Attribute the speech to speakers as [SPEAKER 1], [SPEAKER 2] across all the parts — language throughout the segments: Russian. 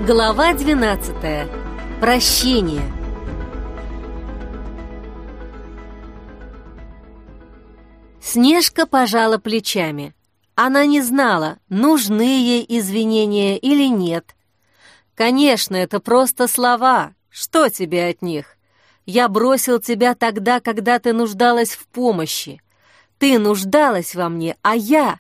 [SPEAKER 1] Глава 12. Прощение. Снежка пожала плечами. Она не знала, нужны ей извинения или нет. «Конечно, это просто слова. Что тебе от них? Я бросил тебя тогда, когда ты нуждалась в помощи. Ты нуждалась во мне, а я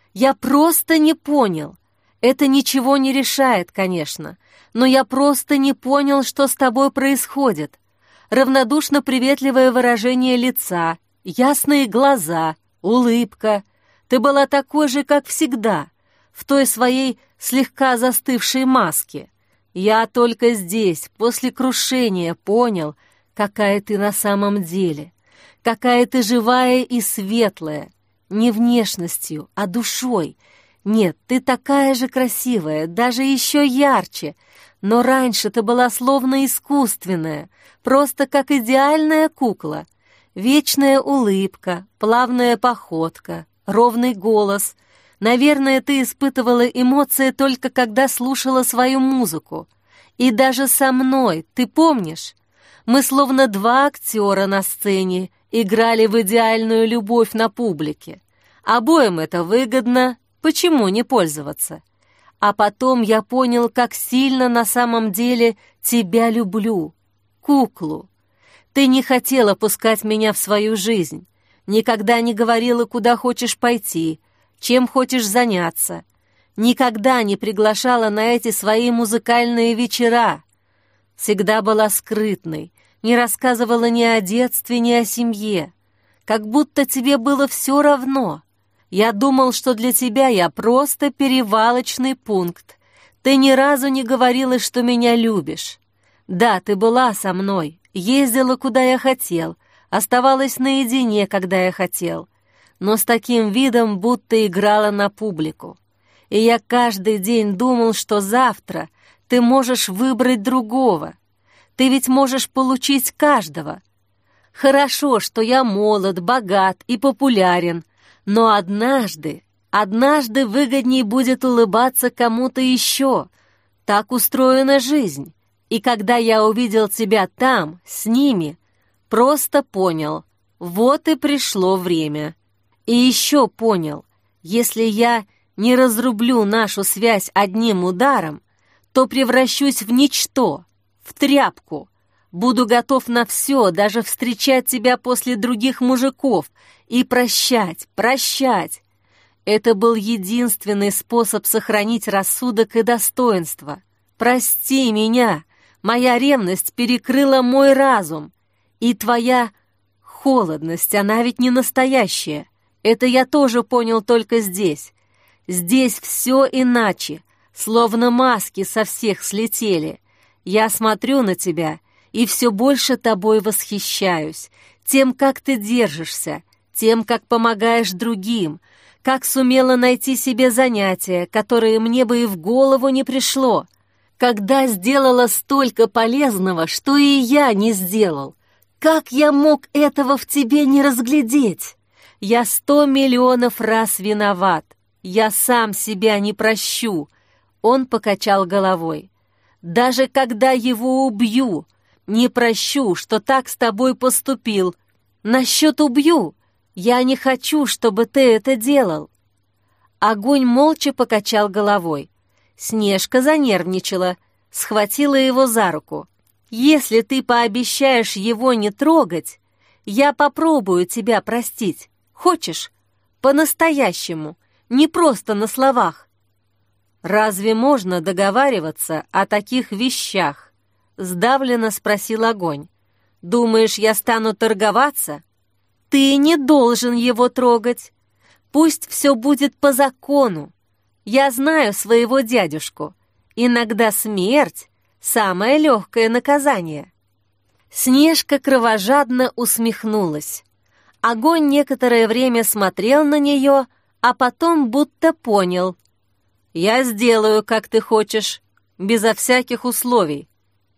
[SPEAKER 1] просто не понял. Это ничего не решает, конечно, но я просто не понял, что с тобой происходит. Равнодушно-приветливое выражение лица, ясные глаза, улыбка. Ты была такой же, как всегда, в той своей слегка застывшей маске. Я только здесь, после крушения, понял, какая ты на самом деле, какая ты живая и светлая, не внешностью, а душой. Нет, ты такая же красивая, даже еще ярче, но раньше ты была словно искусственная, просто как идеальная кукла. Вечная улыбка, плавная походка, ровный голос. Наверное, ты испытывала эмоции только когда слушала свою музыку. И даже со мной, ты помнишь? Мы словно два актера на сцене играли в идеальную любовь на публике. Обоим это выгодно. Почему не пользоваться? А потом я понял, как сильно на самом деле тебя люблю. Куклу. Ты не хотела пускать меня в свою жизнь. Никогда не говорила, куда хочешь пойти, чем хочешь заняться. Никогда не приглашала на эти свои музыкальные вечера. Всегда была скрытной, не рассказывала ни о детстве, ни о семье. Как будто тебе было все равно. Я думал, что для тебя я просто перевалочный пункт. Ты ни разу не говорила, что меня любишь. Да, ты была со мной, ездила, куда я хотел, оставалась наедине, когда я хотел, но с таким видом, будто играла на публику. И я каждый день думал, что завтра ты можешь выбрать другого. Ты ведь можешь получить каждого. Хорошо, что я молод, богат и популярен, но однажды выгодней будет улыбаться кому-то еще. Так устроена жизнь. И когда я увидел тебя там, с ними, просто понял, вот и пришло время. И еще понял, если я не разрублю нашу связь одним ударом, то превращусь в ничто, в тряпку. Буду готов на все, даже встречать тебя после других мужиков и прощать. Это был единственный способ сохранить рассудок и достоинство. Прости меня, моя ревность перекрыла мой разум. И твоя холодность, она ведь не настоящая. Это я тоже понял только здесь. Здесь все иначе, словно маски со всех слетели. Я смотрю на тебя и все больше тобой восхищаюсь, тем, как ты держишься, тем, как помогаешь другим, как сумела найти себе занятия, которые мне бы и в голову не пришло, когда сделала столько полезного, что и я не сделал. Как я мог этого в тебе не разглядеть? Я 100 миллионов раз виноват. Я сам себя не прощу. Он покачал головой. Даже когда его убью, не прощу, что так с тобой поступил. Насчет убью. Я не хочу, чтобы ты это делал. Огонь молча покачал головой. Снежка занервничала, схватила его за руку. Если ты пообещаешь его не трогать, я попробую тебя простить. Хочешь? По-настоящему, не просто на словах. Разве можно договариваться о таких вещах? Сдавленно спросил огонь. Думаешь, я стану торговаться? Ты не должен его трогать. Пусть все будет по закону. Я знаю своего дядюшку. Иногда смерть — самое легкое наказание. Снежка кровожадно усмехнулась. Огонь некоторое время смотрел на нее, а потом будто понял. «Я сделаю, как ты хочешь, безо всяких условий.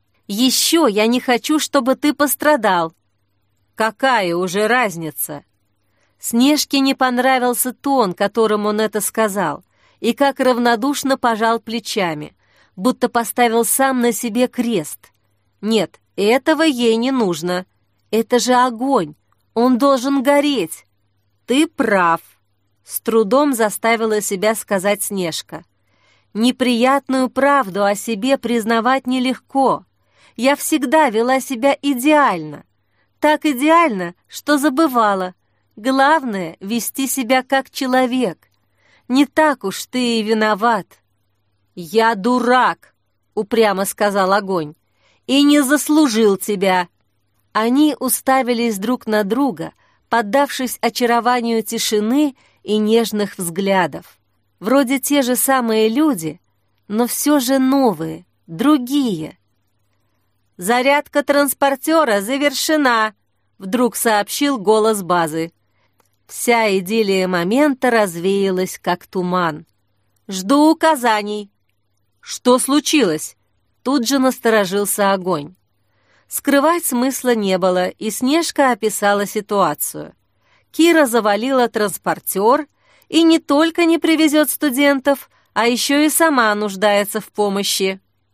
[SPEAKER 1] Еще я не хочу, чтобы ты пострадал». «Какая уже разница?» Снежке не понравился тон, которым он это сказал, и как равнодушно пожал плечами, будто поставил сам на себе крест. Нет, этого ей не нужно. Это же огонь, он должен гореть. Ты прав, с трудом заставила себя сказать Снежка. Неприятную правду о себе признавать нелегко. Я всегда вела себя идеально. Так идеально, что забывала. Главное — вести себя как человек. Не так уж ты и виноват. «Я дурак», — упрямо сказал огонь, — «и не заслужил тебя». Они уставились друг на друга, поддавшись очарованию тишины и нежных взглядов. Вроде те же самые люди, но все же новые, другие. «Зарядка транспортера завершена», — вдруг сообщил голос базы. Вся идиллия момента развеялась, как туман. «Жду указаний». «Что случилось?» Тут же насторожился огонь. Скрывать смысла не было, и Снежка описала ситуацию. Кира завалила транспортер и не только не привезет студентов, а еще и сама нуждается в помощи.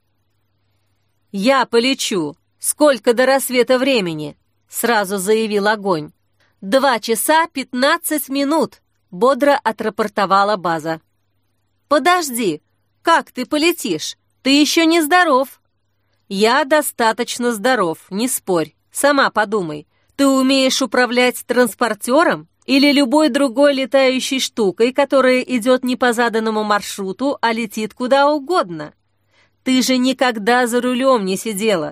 [SPEAKER 1] «Я полечу. Сколько до рассвета времени?» — сразу заявил огонь. 2 часа 15 минут», — бодро отрапортовала база. «Подожди, как ты полетишь? Ты еще не здоров». «Я достаточно здоров, не спорь. Сама подумай, ты умеешь управлять транспортером или любой другой летающей штукой, которая идет не по заданному маршруту, а летит куда угодно? Ты же никогда за рулем не сидела».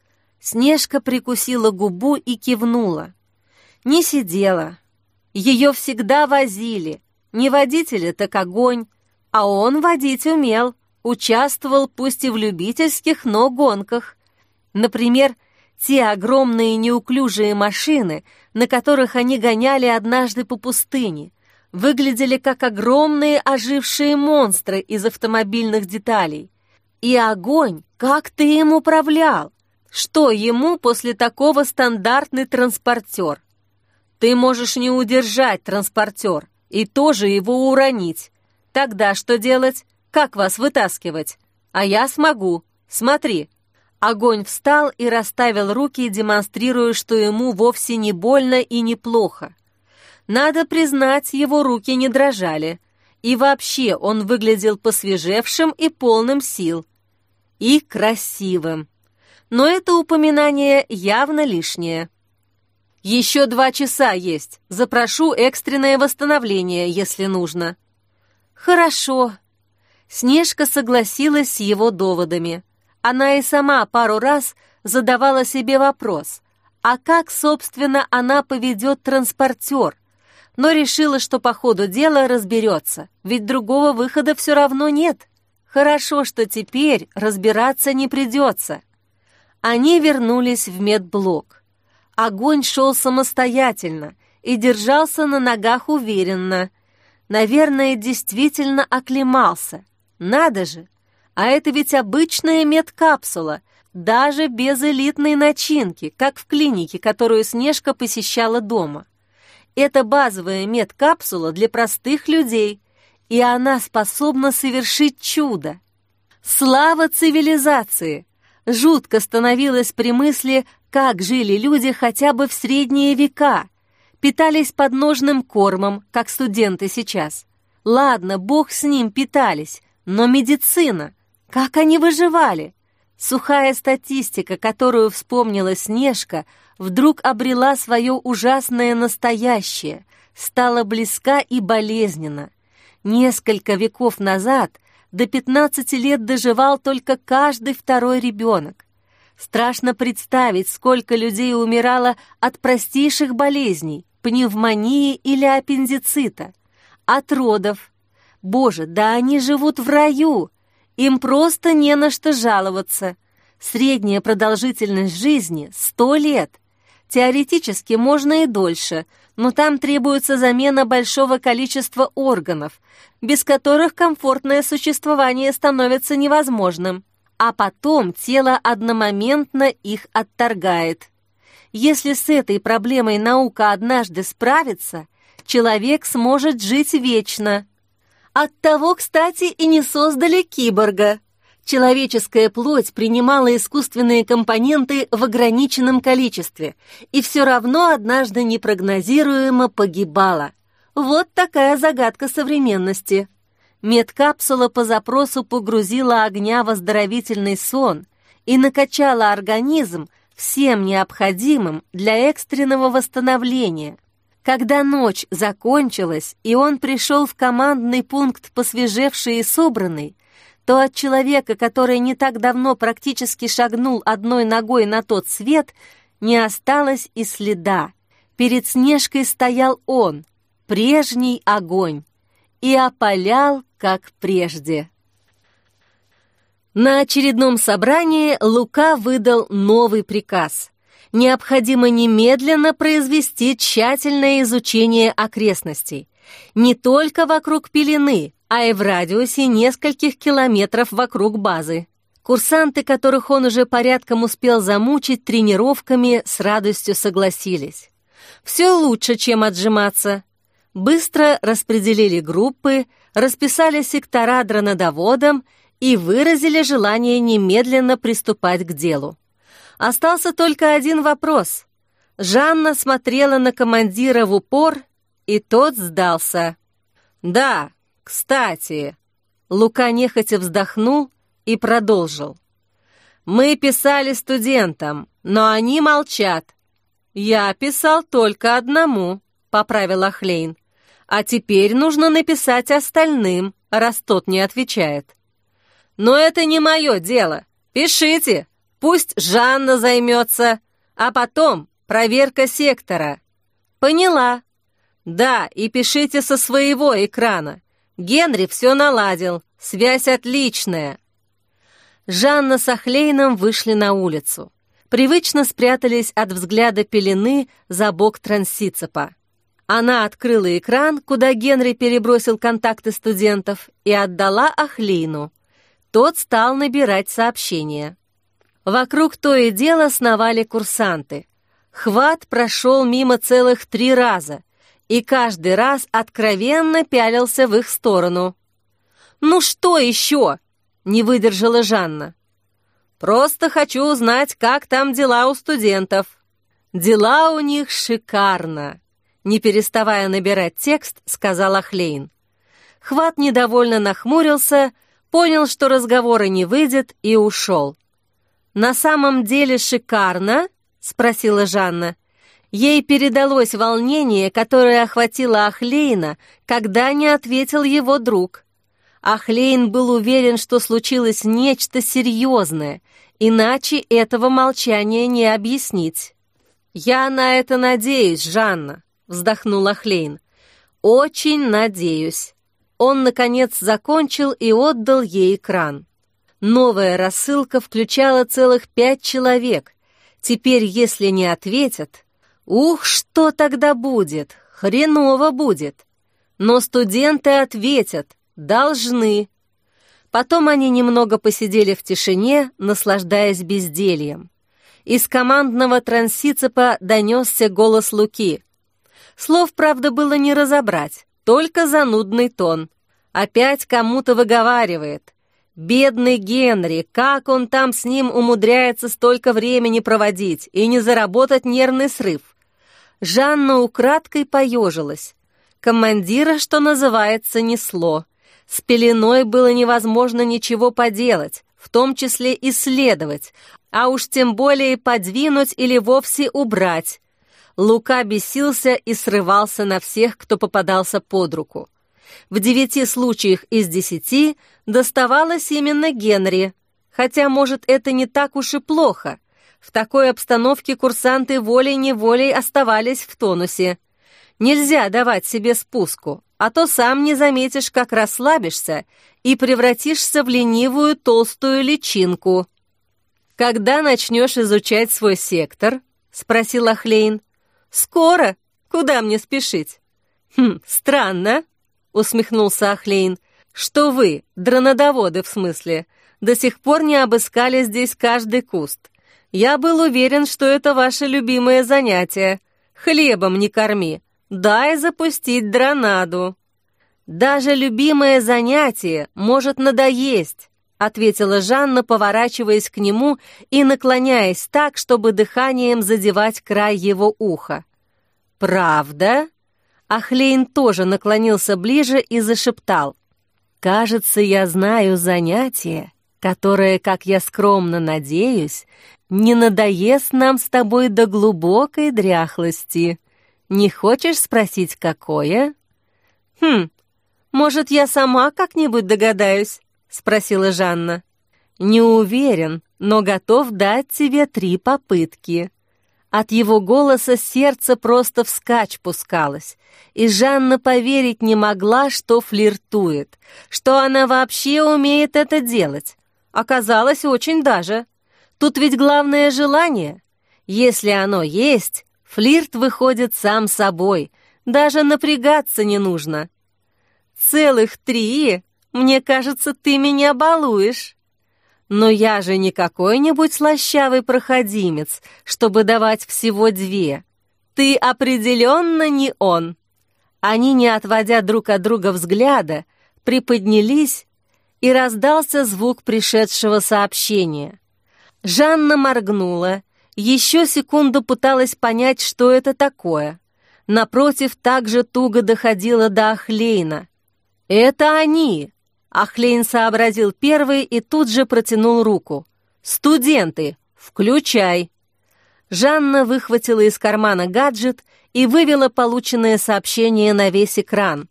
[SPEAKER 1] Снежка прикусила губу и кивнула. Не сидела. Ее всегда возили. Не водителя, так огонь. А он водить умел. Участвовал пусть и в любительских, но гонках. Например, те огромные неуклюжие машины, на которых они гоняли однажды по пустыне, выглядели как огромные ожившие монстры из автомобильных деталей. И огонь, как ты им управлял? Что ему после такого стандартный транспортер? Ты можешь не удержать транспортер и тоже его уронить. Тогда что делать? Как вас вытаскивать? А я смогу. Смотри». Огонь встал и расставил руки, демонстрируя, что ему вовсе не больно и не плохо. Надо признать, его руки не дрожали. И вообще он выглядел посвежевшим и полным сил. И красивым. Но это упоминание явно лишнее. «Еще 2 часа есть. Запрошу экстренное восстановление, если нужно». «Хорошо». Снежка согласилась с его доводами. Она и сама пару раз задавала себе вопрос, а как, собственно, она поведет транспортер? Но решила, что по ходу дела разберется, ведь другого выхода все равно нет. Хорошо, что теперь разбираться не придется. Они вернулись в медблок. Огонь шел самостоятельно и держался на ногах уверенно. Наверное, действительно оклемался. Надо же! А это ведь обычная медкапсула, даже без элитной начинки, как в клинике, которую Снежка посещала дома. Это базовая медкапсула для простых людей, и она способна совершить чудо. Слава цивилизации! Жутко становилось при мысли, как жили люди хотя бы в средние века. Питались подножным кормом, как студенты сейчас. Ладно, бог с ним, питались, но медицина, как они выживали? Сухая статистика, которую вспомнила Снежка, вдруг обрела свое ужасное настоящее, стала близка и болезненна. Несколько веков назад до 15 лет доживал только каждый 2-й ребенок. Страшно представить, сколько людей умирало от простейших болезней, пневмонии или аппендицита, от родов. Боже, да они живут в раю! Им просто не на что жаловаться. Средняя продолжительность жизни — 100 лет. Теоретически можно и дольше, но там требуется замена большого количества органов, без которых комфортное существование становится невозможным. А потом тело одномоментно их отторгает. Если с этой проблемой наука однажды справится, человек сможет жить вечно. Оттого, кстати, и не создали киборга. Человеческая плоть принимала искусственные компоненты в ограниченном количестве и все равно однажды непрогнозируемо погибала. Вот такая загадка современности. Медкапсула по запросу погрузила огня в оздоровительный сон и накачала организм всем необходимым для экстренного восстановления. Когда ночь закончилась, и он пришел в командный пункт посвежевший и собранный, то от человека, который не так давно практически шагнул одной ногой на тот свет, не осталось и следа. Перед Снежкой стоял он, прежний огонь, и опалял, как прежде. На очередном собрании Лука выдал новый приказ. Необходимо немедленно произвести тщательное изучение окрестностей. Не только вокруг Пелены, а и в радиусе нескольких километров вокруг базы. Курсанты, которых он уже порядком успел замучить тренировками, с радостью согласились. Все лучше, чем отжиматься. Быстро распределили группы, расписали сектора дронодоводам и выразили желание немедленно приступать к делу. Остался только один вопрос. Жанна смотрела на командира в упор, и тот сдался. «Да, кстати», — Лука нехотя вздохнул и продолжил. «Мы писали студентам, но они молчат». «Я писал только одному», — поправил Ахлейн. «А теперь нужно написать остальным, раз тот не отвечает». «Но это не мое дело. Пишите, пусть Жанна займется, а потом проверка сектора». «Поняла». «Да, и пишите со своего экрана. Генри все наладил, связь отличная». Жанна с Ахлейном вышли на улицу. Привычно спрятались от взгляда Пелены за бок трансицепа. Она открыла экран, куда Генри перебросил контакты студентов, и отдала Ахлейну. Тот стал набирать сообщения. Вокруг то и дело сновали курсанты. Хват прошел мимо целых 3 раза, и каждый раз откровенно пялился в их сторону. «Ну что еще?» — не выдержала Жанна. «Просто хочу узнать, как там дела у студентов». «Дела у них шикарно», — не переставая набирать текст, сказал Ахлейн. Хват недовольно нахмурился, понял, что разговора не выйдет, и ушел. «На самом деле шикарно?» — спросила Жанна. Ей передалось волнение, которое охватило Ахлейна, когда не ответил его друг. Ахлейн был уверен, что случилось нечто серьезное, иначе этого молчания не объяснить. «Я на это надеюсь, Жанна», — вздохнул Ахлейн. «Очень надеюсь». Он, наконец, закончил и отдал ей экран. Новая рассылка включала целых 5 человек. Теперь, если не ответят... Ух, что тогда будет? Хреново будет. Но студенты ответят. Должны. Потом они немного посидели в тишине, наслаждаясь бездельем. Из командного трансицепа донесся голос Луки. Слов, правда, было не разобрать, только занудный тон. Опять кому-то выговаривает. Бедный Генри, как он там с ним умудряется столько времени проводить и не заработать нервный срыв? Жанна украдкой поежилась. Командира, что называется, несло. С Пеленой было невозможно ничего поделать, в том числе исследовать, а уж тем более подвинуть или вовсе убрать. Лука бесился и срывался на всех, кто попадался под руку. В 9 случаях из 10 доставалось именно Генри, хотя, может, это не так уж и плохо. В такой обстановке курсанты волей-неволей оставались в тонусе. Нельзя давать себе спуску, а то сам не заметишь, как расслабишься и превратишься в ленивую толстую личинку. «Когда начнешь изучать свой сектор?» — спросил Ахлейн. «Скоро. Куда мне спешить?» «Странно», — усмехнулся Ахлейн, «что вы, дронодоводы в смысле, до сих пор не обыскали здесь каждый куст. Я был уверен, что это ваше любимое занятие. Хлебом не корми, дай запустить дронаду». «Даже любимое занятие может надоесть», ответила Жанна, поворачиваясь к нему и наклоняясь так, чтобы дыханием задевать край его уха. «Правда?» Ахлейн тоже наклонился ближе и зашептал. «Кажется, я знаю занятие, которое, как я скромно надеюсь, не надоест нам с тобой до глубокой дряхлости. Не хочешь спросить, какое?» «Может, я сама как-нибудь догадаюсь?» — спросила Жанна. «Не уверен, но готов дать тебе 3 попытки». От его голоса сердце просто вскачь пускалось, и Жанна поверить не могла, что флиртует, что она вообще умеет это делать. Оказалось, очень даже. Тут ведь главное желание. Если оно есть, флирт выходит сам собой, даже напрягаться не нужно. «Целых 3? Мне кажется, ты меня балуешь». «Но я же не какой-нибудь слащавый проходимец, чтобы давать всего 2. Ты определенно не он». Они, не отводя друг от друга взгляда, приподнялись, и раздался звук пришедшего сообщения. Жанна моргнула, еще секунду пыталась понять, что это такое. Напротив, также туго доходила до Ахлейна. «Это они!» Ахлейн сообразил первый и тут же протянул руку. «Студенты, включай!» Жанна выхватила из кармана гаджет и вывела полученное сообщение на весь экран.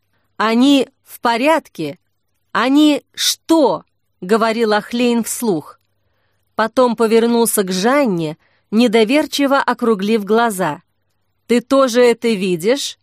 [SPEAKER 1] «Они в порядке? Они что?» — говорил Ахлейн вслух. Потом повернулся к Жанне, недоверчиво округлив глаза. «Ты тоже это видишь?»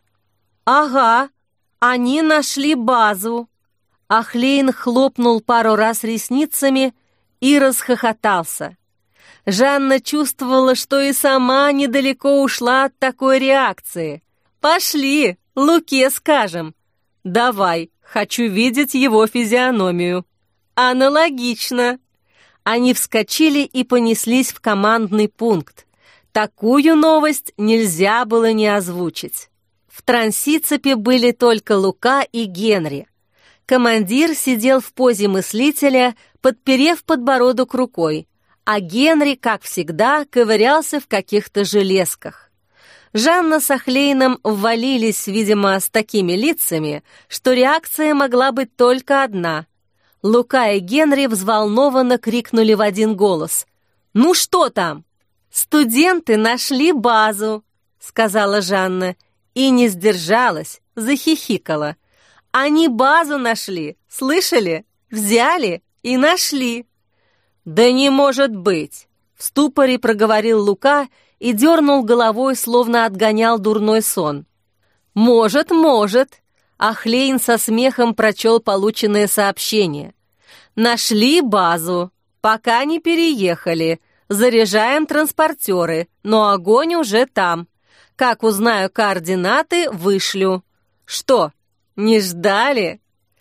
[SPEAKER 1] «Ага, они нашли базу». Ахлейн хлопнул пару раз ресницами и расхохотался. Жанна чувствовала, что и сама недалеко ушла от такой реакции. «Пошли, Луке скажем». «Давай, хочу видеть его физиономию». «Аналогично». Они вскочили и понеслись в командный пункт. Такую новость нельзя было не озвучить. В Трансицепе были только Лука и Генри. Командир сидел в позе мыслителя, подперев подбородок рукой, а Генри, как всегда, ковырялся в каких-то железках. Жанна с Ахлейном ввалились, видимо, с такими лицами, что реакция могла быть только одна. Лука и Генри взволнованно крикнули в один голос. «Ну что там?» «Студенты нашли базу», — сказала Жанна, и не сдержалась, захихикала. «Они базу нашли, слышали? Взяли и нашли». «Да не может быть!» — в ступоре проговорил Лука и дернул головой, словно отгонял дурной сон. «Может, может!» — Ахлейн со смехом прочел полученное сообщение. «Нашли базу, пока не переехали. Заряжаем транспортеры, но огонь уже там. Как узнаю координаты, вышлю». «Что, не ждали?»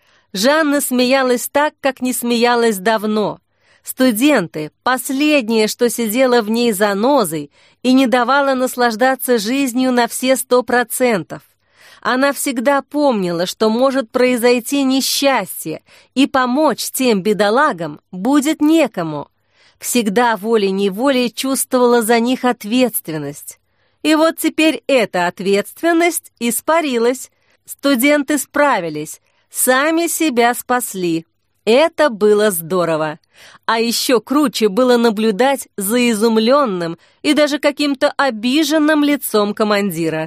[SPEAKER 1] Жанна смеялась так, как не смеялась давно. Студенты — последнее, что сидело в ней занозой и не давало наслаждаться жизнью на все 100%. Она всегда помнила, что может произойти несчастье, и помочь тем бедолагам будет некому. Всегда волей-неволей чувствовала за них ответственность. И вот теперь эта ответственность испарилась. Студенты справились, сами себя спасли. Это было здорово. А еще круче было наблюдать за изумленным и даже каким-то обиженным лицом командира.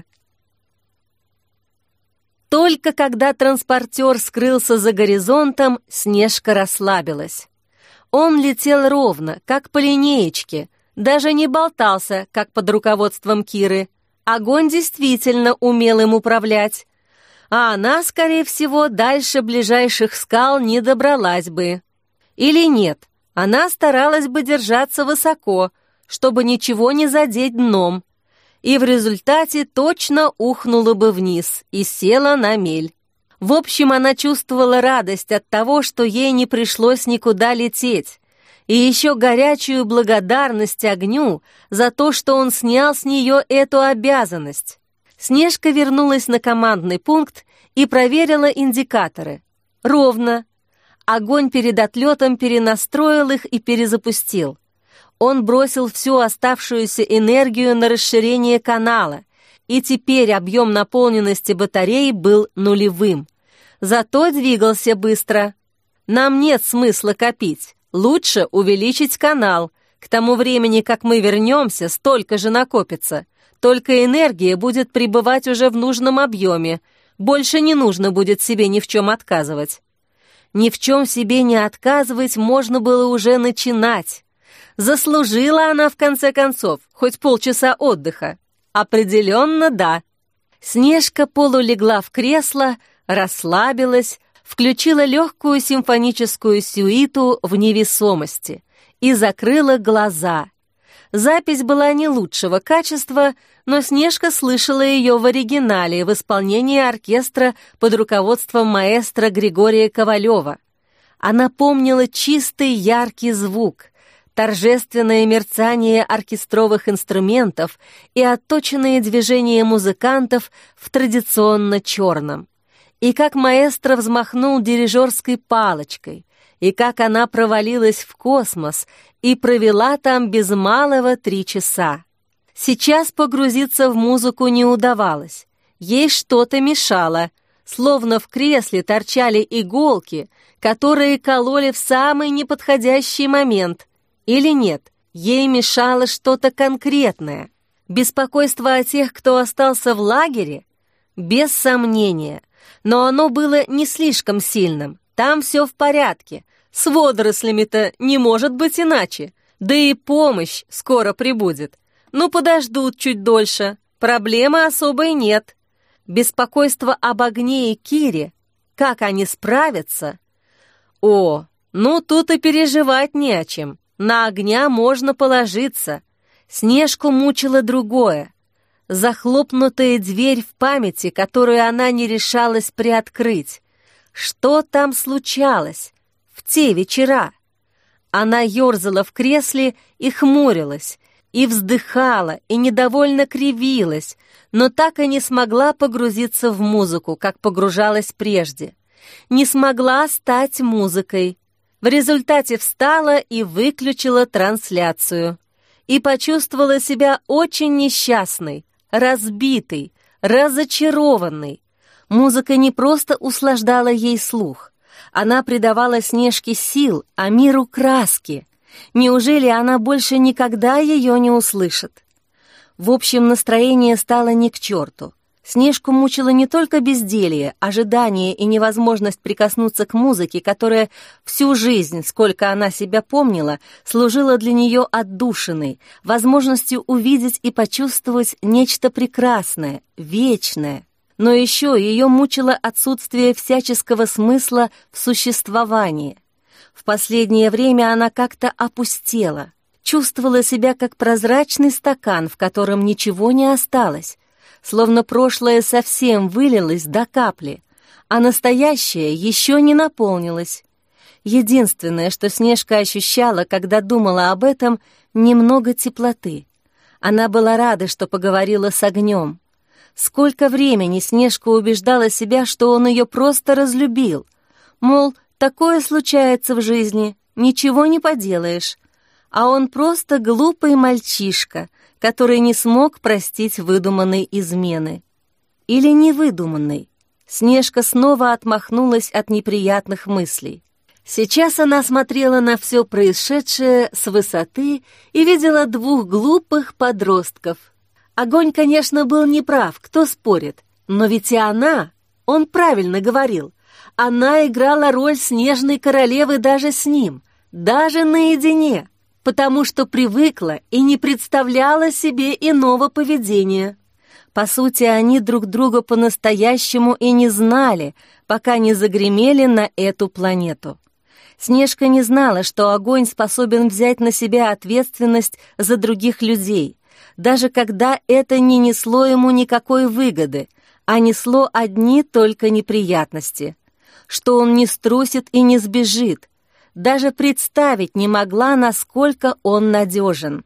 [SPEAKER 1] Только когда транспортер скрылся за горизонтом, Снежка расслабилась. Он летел ровно, как по линеечке, даже не болтался, как под руководством Киры. Огонь действительно умел им управлять. А она, скорее всего, дальше ближайших скал не добралась бы. Или нет, она старалась бы держаться высоко, чтобы ничего не задеть дном, и в результате точно ухнула бы вниз и села на мель. В общем, она чувствовала радость от того, что ей не пришлось никуда лететь, и еще горячую благодарность огню за то, что он снял с нее эту обязанность. Снежка вернулась на командный пункт и проверила индикаторы. Ровно. Огонь перед отлетом перенастроил их и перезапустил. Он бросил всю оставшуюся энергию на расширение канала, и теперь объем наполненности батареи был нулевым. Зато двигался быстро. Нам нет смысла копить. Лучше увеличить канал. К тому времени, как мы вернемся, столько же накопится. Только энергия будет пребывать уже в нужном объеме. Больше не нужно будет себе ни в чем отказывать. Ни в чем себе не отказывать можно было уже начинать. Заслужила она, в конце концов, хоть полчаса отдыха. Определенно да. Снежка полулегла в кресло, расслабилась, включила легкую симфоническую сюиту в невесомости и закрыла глаза. Запись была не лучшего качества, но Снежка слышала ее в оригинале в исполнении оркестра под руководством маэстро Григория Ковалева. Она помнила чистый яркий звук, торжественное мерцание оркестровых инструментов и отточенные движения музыкантов в традиционно черном. И как маэстро взмахнул дирижерской палочкой, и как она провалилась в космос и провела там без малого 3 часа. Сейчас погрузиться в музыку не удавалось. Ей что-то мешало, словно в кресле торчали иголки, которые кололи в самый неподходящий момент. Или нет, ей мешало что-то конкретное. Беспокойство о тех, кто остался в лагере? Без сомнения. Но оно было не слишком сильным. Там все в порядке. С водорослями-то не может быть иначе. Да и помощь скоро прибудет. Ну, подождут чуть дольше. Проблемы особой нет. Беспокойство об огне и Кире. Как они справятся? О, ну тут и переживать не о чем. На огня можно положиться. Снежку мучило другое. Захлопнутая дверь в памяти, которую она не решалась приоткрыть. Что там случалось в те вечера? Она ерзала в кресле и хмурилась, и вздыхала, и недовольно кривилась, но так и не смогла погрузиться в музыку, как погружалась прежде. Не смогла стать музыкой. В результате встала и выключила трансляцию. И почувствовала себя очень несчастной, разбитой, разочарованной. Музыка не просто услаждала ей слух. Она придавала Снежке сил, а миру краски. Неужели она больше никогда ее не услышит? В общем, настроение стало ни к черту. Снежку мучило не только безделье, ожидание и невозможность прикоснуться к музыке, которая всю жизнь, сколько она себя помнила, служила для нее отдушиной, возможностью увидеть и почувствовать нечто прекрасное, вечное. Но еще ее мучило отсутствие всяческого смысла в существовании. В последнее время она как-то опустела, чувствовала себя как прозрачный стакан, в котором ничего не осталось, словно прошлое совсем вылилось до капли, а настоящее еще не наполнилось. Единственное, что Снежка ощущала, когда думала об этом, немного теплоты. Она была рада, что поговорила с огнем. Сколько времени Снежка убеждала себя, что он ее просто разлюбил. Мол, такое случается в жизни, ничего не поделаешь. А он просто глупый мальчишка, который не смог простить выдуманной измены. Или невыдуманной. Снежка снова отмахнулась от неприятных мыслей. Сейчас она смотрела на все происшедшее с высоты и видела 2 глупых подростков. Огонь, конечно, был неправ, кто спорит, но ведь и она, он правильно говорил, она играла роль снежной королевы даже с ним, даже наедине, потому что привыкла и не представляла себе иного поведения. По сути, они друг друга по-настоящему и не знали, пока не загремели на эту планету. Снежка не знала, что огонь способен взять на себя ответственность за других людей, даже когда это не несло ему никакой выгоды, а несло одни только неприятности. Что он не струсит и не сбежит. Даже представить не могла, насколько он надежен.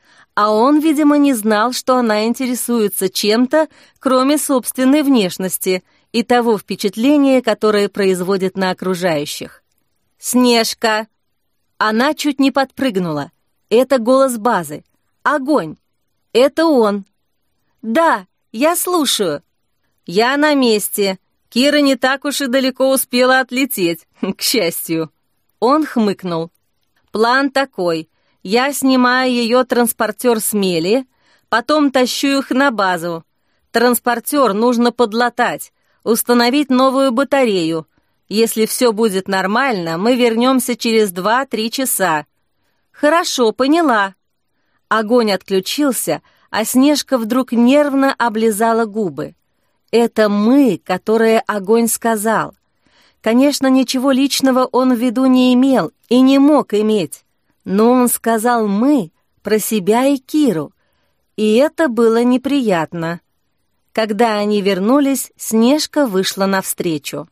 [SPEAKER 1] А он, видимо, не знал, что она интересуется чем-то, кроме собственной внешности и того впечатления, которое производит на окружающих. «Снежка!» Она чуть не подпрыгнула. Это голос Базы. «Огонь! Это он!» «Да, я слушаю!» «Я на месте. Кира не так уж и далеко успела отлететь, к счастью». Он хмыкнул. «План такой. Я снимаю ее транспортер с мели, потом тащу их на базу. Транспортер нужно подлатать, установить новую батарею. Если все будет нормально, мы вернемся через 2-3 часа». «Хорошо, поняла». Огонь отключился, а Снежка вдруг нервно облизала губы. Это «мы», которое Огонь сказал. Конечно, ничего личного он в виду не имел и не мог иметь. Но он сказал «мы» про себя и Киру. И это было неприятно. Когда они вернулись, Снежка вышла навстречу.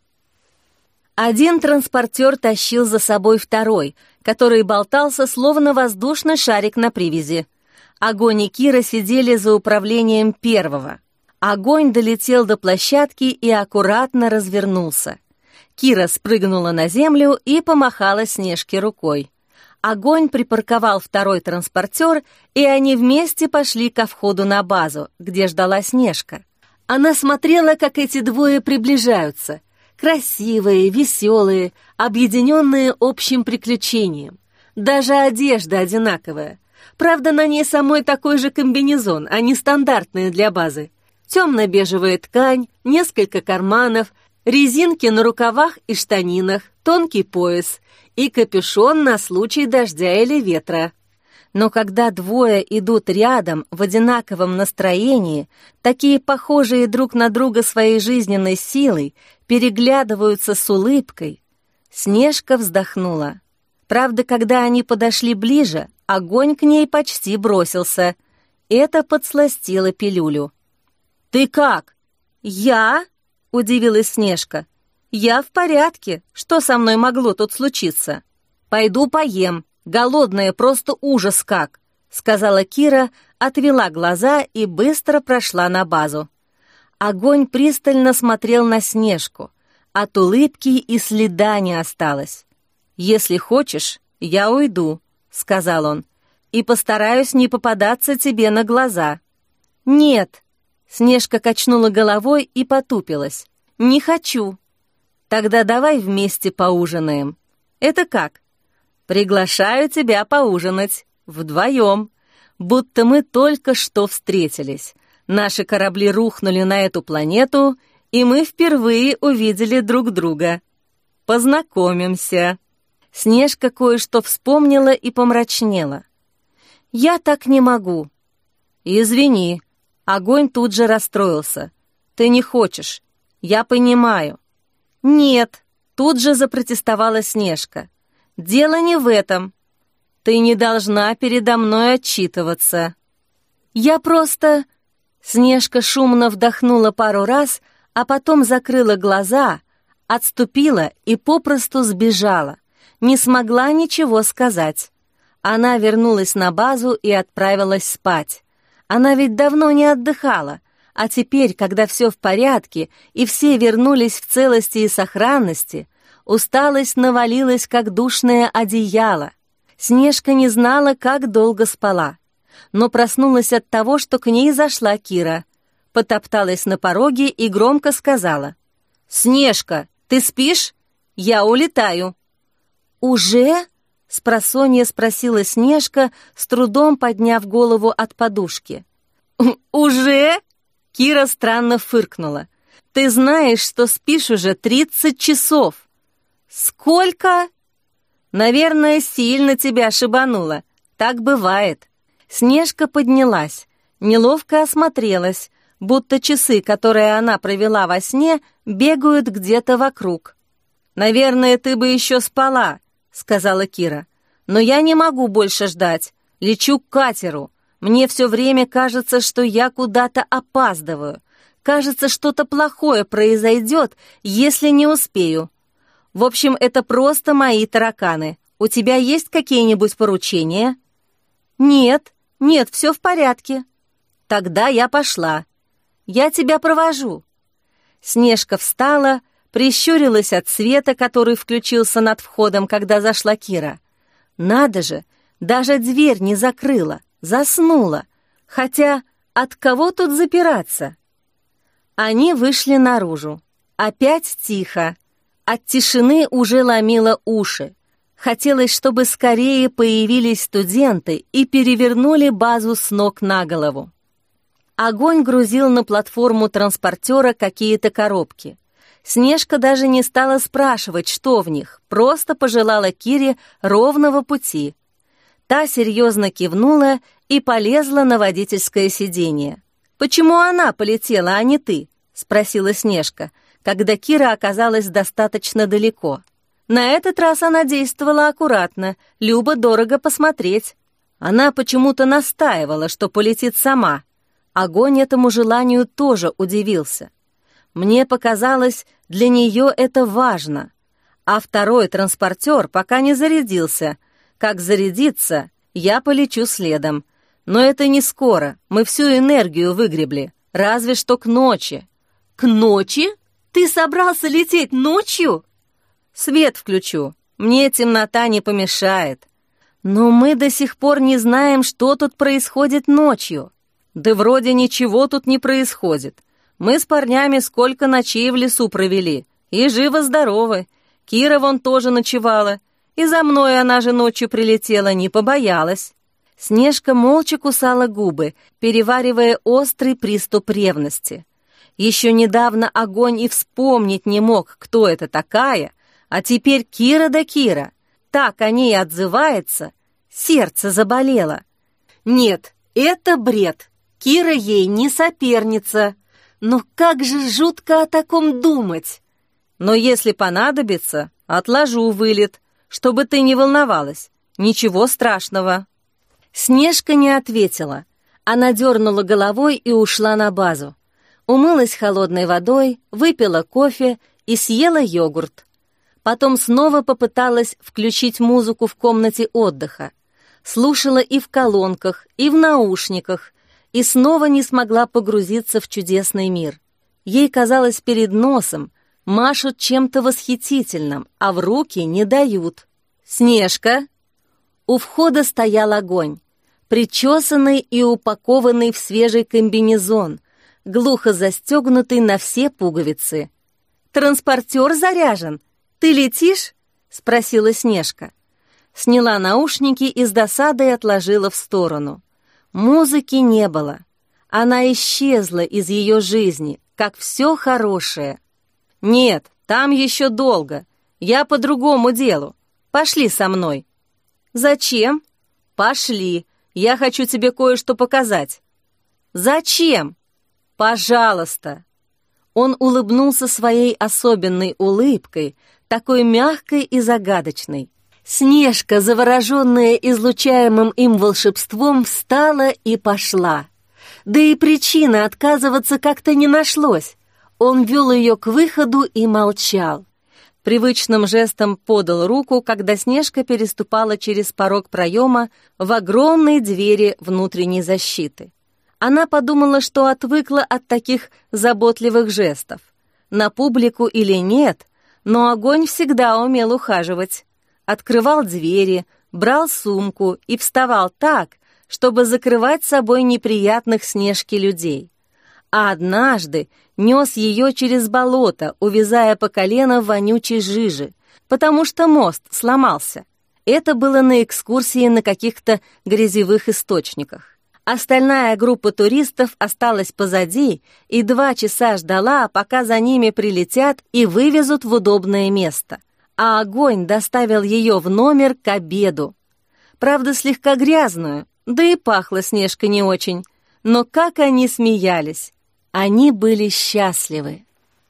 [SPEAKER 1] Один транспортер тащил за собой второй, который болтался, словно воздушный шарик на привязи. Огонь и Кира сидели за управлением первого. Огонь долетел до площадки и аккуратно развернулся. Кира спрыгнула на землю и помахала Снежке рукой. Огонь припарковал второй транспортер, и они вместе пошли ко входу на базу, где ждала Снежка. Она смотрела, как эти двое приближаются. Красивые, веселые, объединенные общим приключением. Даже одежда одинаковая. Правда, на ней самой такой же комбинезон, а не стандартный для базы. Темно-бежевая ткань, несколько карманов, резинки на рукавах и штанинах, тонкий пояс и капюшон на случай дождя или ветра. Но когда двое идут рядом в одинаковом настроении, такие похожие друг на друга своей жизненной силой, переглядываются с улыбкой, Снежка вздохнула. Правда, когда они подошли ближе, Огонь к ней почти бросился. Это подсластило пилюлю. «Ты как?» «Я?» — удивилась Снежка. «Я в порядке. Что со мной могло тут случиться?» «Пойду поем. Голодная просто ужас как», — сказала Кира, отвела глаза и быстро прошла на базу. Огонь пристально смотрел на Снежку. От улыбки и следа не осталось. «Если хочешь, я уйду», — сказал он, «и постараюсь не попадаться тебе на глаза». «Нет», — Снежка качнула головой и потупилась. «Не хочу». «Тогда давай вместе поужинаем». «Это как?» «Приглашаю тебя поужинать. Вдвоем. Будто мы только что встретились. Наши корабли рухнули на эту планету, и мы впервые увидели друг друга. Познакомимся». Снежка кое-что вспомнила и помрачнела. «Я так не могу». «Извини». Огонь тут же расстроился. «Ты не хочешь. Я понимаю». «Нет», — тут же запротестовала Снежка. «Дело не в этом. Ты не должна передо мной отчитываться». «Я просто...» Снежка шумно вдохнула пару раз, а потом закрыла глаза, отступила и попросту сбежала. Не смогла ничего сказать. Она вернулась на базу и отправилась спать. Она ведь давно не отдыхала, а теперь, когда все в порядке и все вернулись в целости и сохранности, усталость навалилась, как душное одеяло. Снежка не знала, как долго спала, но проснулась от того, что к ней зашла Кира. Потопталась на пороге и громко сказала: «Снежка, ты спишь? Я улетаю». «Уже?» — спросонья спросила Снежка, с трудом подняв голову от подушки. «Уже?» — Кира странно фыркнула. «Ты знаешь, что спишь уже 30 часов». «Сколько?» «Наверное, сильно тебя шибануло. Так бывает». Снежка поднялась, неловко осмотрелась, будто часы, которые она провела во сне, бегают где-то вокруг. «Наверное, ты бы еще спала», — сказала Кира. «Но я не могу больше ждать. Лечу к катеру. Мне все время кажется, что я куда-то опаздываю. Кажется, что-то плохое произойдет, если не успею. В общем, это просто мои тараканы. У тебя есть какие-нибудь поручения?» «Нет, все в порядке». «Тогда я пошла. Я тебя провожу». Снежка встала, Прищурилась от света, который включился над входом, когда зашла Кира. Надо же, даже дверь не закрыла, заснула. Хотя от кого тут запираться? Они вышли наружу. Опять тихо. От тишины уже ломило уши. Хотелось, чтобы скорее появились студенты и перевернули базу с ног на голову. Огонь грузил на платформу транспортера какие-то коробки. Снежка даже не стала спрашивать, что в них, просто пожелала Кире ровного пути. Та серьезно кивнула и полезла на водительское сиденье. «Почему она полетела, а не ты?» — спросила Снежка, когда Кира оказалась достаточно далеко. На этот раз она действовала аккуратно, любо-дорого посмотреть. Она почему-то настаивала, что полетит сама. Огонь этому желанию тоже удивился. Мне показалось, для нее это важно. А второй транспортер пока не зарядился. Как зарядится, я полечу следом. Но это не скоро, мы всю энергию выгребли, разве что к ночи. К ночи? Ты собрался лететь ночью? Свет включу, мне темнота не помешает. Но мы до сих пор не знаем, что тут происходит ночью. Да вроде ничего тут не происходит. Мы с парнями сколько ночей в лесу провели, и живы-здоровы. Кира вон тоже ночевала, и за мной она же ночью прилетела, не побоялась. Снежка молча кусала губы, переваривая острый приступ ревности. Еще недавно Огонь и вспомнить не мог, кто это такая, а теперь Кира да Кира. Так о ней отзывается, сердце заболело. Нет, это бред, Кира ей не соперница. Но как же жутко о таком думать. Но если понадобится, отложу вылет, чтобы ты не волновалась. Ничего страшного. Снежка не ответила. Она дернула головой и ушла на базу. Умылась холодной водой, выпила кофе и съела йогурт. Потом снова попыталась включить музыку в комнате отдыха. Слушала и в колонках, и в наушниках, и снова не смогла погрузиться в чудесный мир. Ей казалось, перед носом машут чем-то восхитительным, а в руки не дают. «Снежка!» У входа стоял Огонь, причесанный и упакованный в свежий комбинезон, глухо застегнутый на все пуговицы. «Транспортер заряжен? Ты летишь?» — спросила Снежка. Сняла наушники и с досадой отложила в сторону. Музыки не было. Она исчезла из ее жизни, как все хорошее. «Нет, там еще долго. Я по другому делу. Пошли со мной». «Зачем?» «Пошли. Я хочу тебе кое-что показать». «Зачем?» «Пожалуйста». Он улыбнулся своей особенной улыбкой, такой мягкой и загадочной. Снежка, завороженная излучаемым им волшебством, встала и пошла. Да и причины отказываться как-то не нашлось. Он вел ее к выходу и молчал. Привычным жестом подал руку, когда Снежка переступала через порог проема в огромной двери внутренней защиты. Она подумала, что отвыкла от таких заботливых жестов. На публику или нет, но Огонь всегда умел ухаживать. Открывал двери, брал сумку и вставал так, чтобы закрывать собой неприятных Снежке людей. А однажды нес ее через болото, увязая по колено в вонючей жиже, потому что мост сломался. Это было на экскурсии на каких-то грязевых источниках. Остальная группа туристов осталась позади и 2 часа ждала, пока за ними прилетят и вывезут в удобное место. А Огонь доставил ее в номер к обеду. Правда, слегка грязную, да и пахла Снежка не очень. Но как они смеялись! Они были счастливы.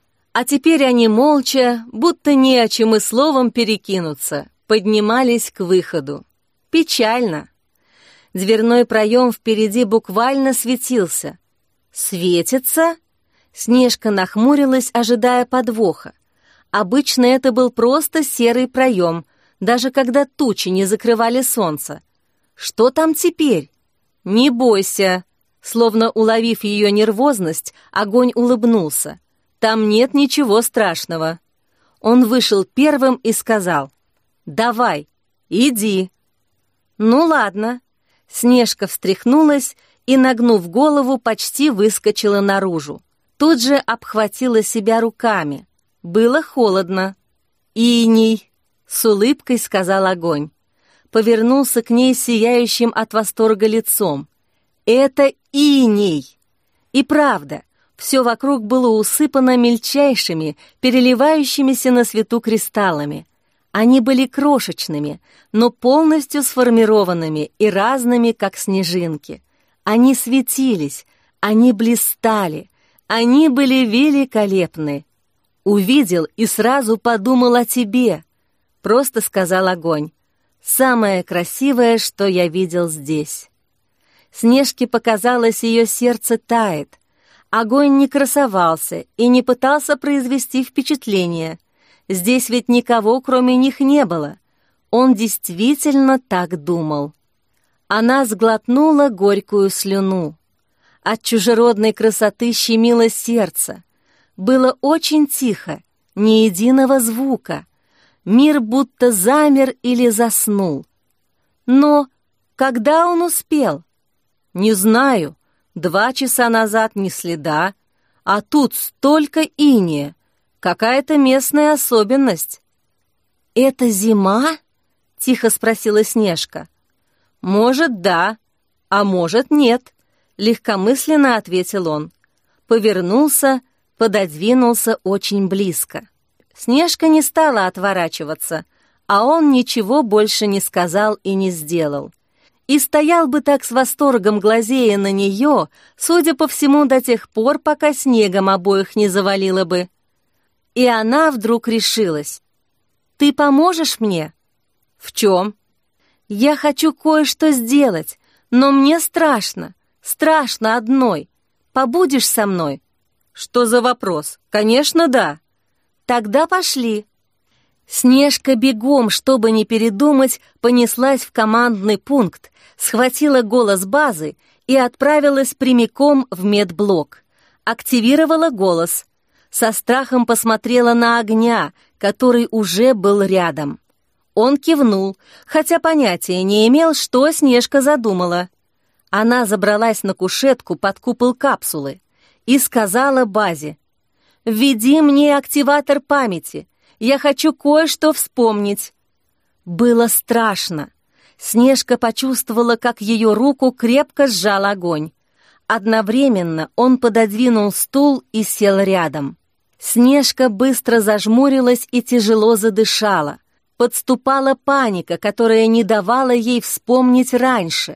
[SPEAKER 1] А теперь они молча, будто не о чем и словом перекинуться, поднимались к выходу. Печально. Дверной проем впереди буквально светился. «Светится?» Снежка нахмурилась, ожидая подвоха. Обычно это был просто серый проем, даже когда тучи не закрывали солнце. Что там теперь? «Не бойся!» Словно уловив ее нервозность, Огонь улыбнулся. «Там нет ничего страшного. Он вышел первым и сказал: «Давай, иди». «Ну ладно». Снежка встряхнулась и, нагнув голову, почти выскочила наружу. Тут же обхватила себя руками. Было холодно. «Иней», — с улыбкой сказал огонь. Повернулся к ней сияющим от восторга лицом. «Это иней!» И правда, все вокруг было усыпано мельчайшими, переливающимися на свету кристаллами. Они были крошечными, но полностью сформированными и разными, как снежинки. Они светились, они блистали, они были великолепны. «Увидел и сразу подумал о тебе», — просто сказал огонь. «Самое красивое, что я видел здесь». Снежке показалось, ее сердце тает. Огонь не красовался и не пытался произвести впечатление. Здесь ведь никого, кроме них, не было. Он действительно так думал. Она сглотнула горькую слюну. От чужеродной красоты щемило сердце. Было очень тихо, ни единого звука. Мир будто замер или заснул. Но когда он успел? Не знаю. 2 часа назад ни следа, а тут столько инея. Какая-то местная особенность. «Это зима?» — тихо спросила Снежка. «Может, да, а может, нет», — легкомысленно ответил он. Повернулся, пододвинулся очень близко. Снежка не стала отворачиваться, а он ничего больше не сказал и не сделал. И стоял бы так с восторгом, глазея на нее, судя по всему, до тех пор, пока снегом обоих не завалило бы. И она вдруг решилась. «Ты поможешь мне?» «В чем?» «Я хочу кое-что сделать, но мне страшно, страшно одной. Побудешь со мной?» «Что за вопрос? Конечно, да». «Тогда пошли». Снежка бегом, чтобы не передумать, понеслась в командный пункт, схватила голос базы и отправилась прямиком в медблок. Активировала голос. Со страхом посмотрела на огня, который уже был рядом. Он кивнул, хотя понятия не имел, что Снежка задумала. Она забралась на кушетку под купол капсулы и сказала базе: «Введи мне активатор памяти. Я хочу кое-что вспомнить». Было страшно. Снежка почувствовала, как ее руку крепко сжал огонь. Одновременно он пододвинул стул и сел рядом. Снежка быстро зажмурилась и тяжело задышала. Подступала паника, которая не давала ей вспомнить раньше.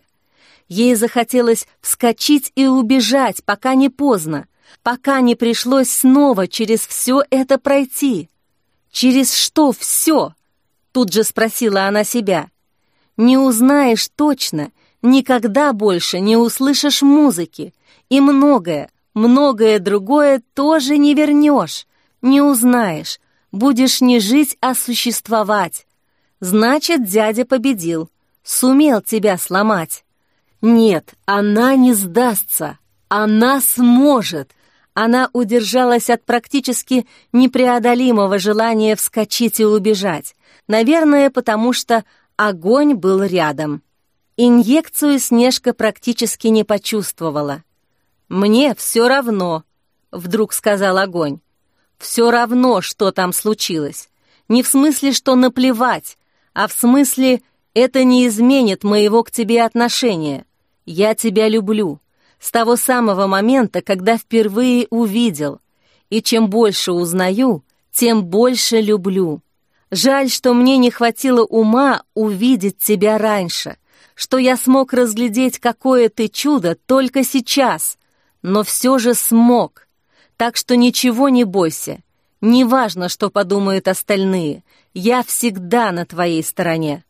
[SPEAKER 1] Ей захотелось вскочить и убежать, пока не поздно, пока не пришлось снова через все это пройти. «Через что все?» — тут же спросила она себя. «Не узнаешь точно, никогда больше не услышишь музыки, и многое, многое другое тоже не вернешь, не узнаешь, будешь не жить, а существовать. Значит, дядя победил, сумел тебя сломать». Нет, она не сдастся, она сможет. Она удержалась от практически непреодолимого желания вскочить и убежать, наверное, потому что огонь был рядом. Инъекцию Снежка практически не почувствовала. «Мне все равно», — вдруг сказал огонь. «Все равно, что там случилось. Не в смысле, что наплевать, а в смысле, это не изменит моего к тебе отношения. Я тебя люблю. С того самого момента, когда впервые увидел. И чем больше узнаю, тем больше люблю. Жаль, что мне не хватило ума увидеть тебя раньше, что я смог разглядеть, какое ты чудо только сейчас, но все же смог. Так что ничего не бойся. Неважно, что подумают остальные, я всегда на твоей стороне».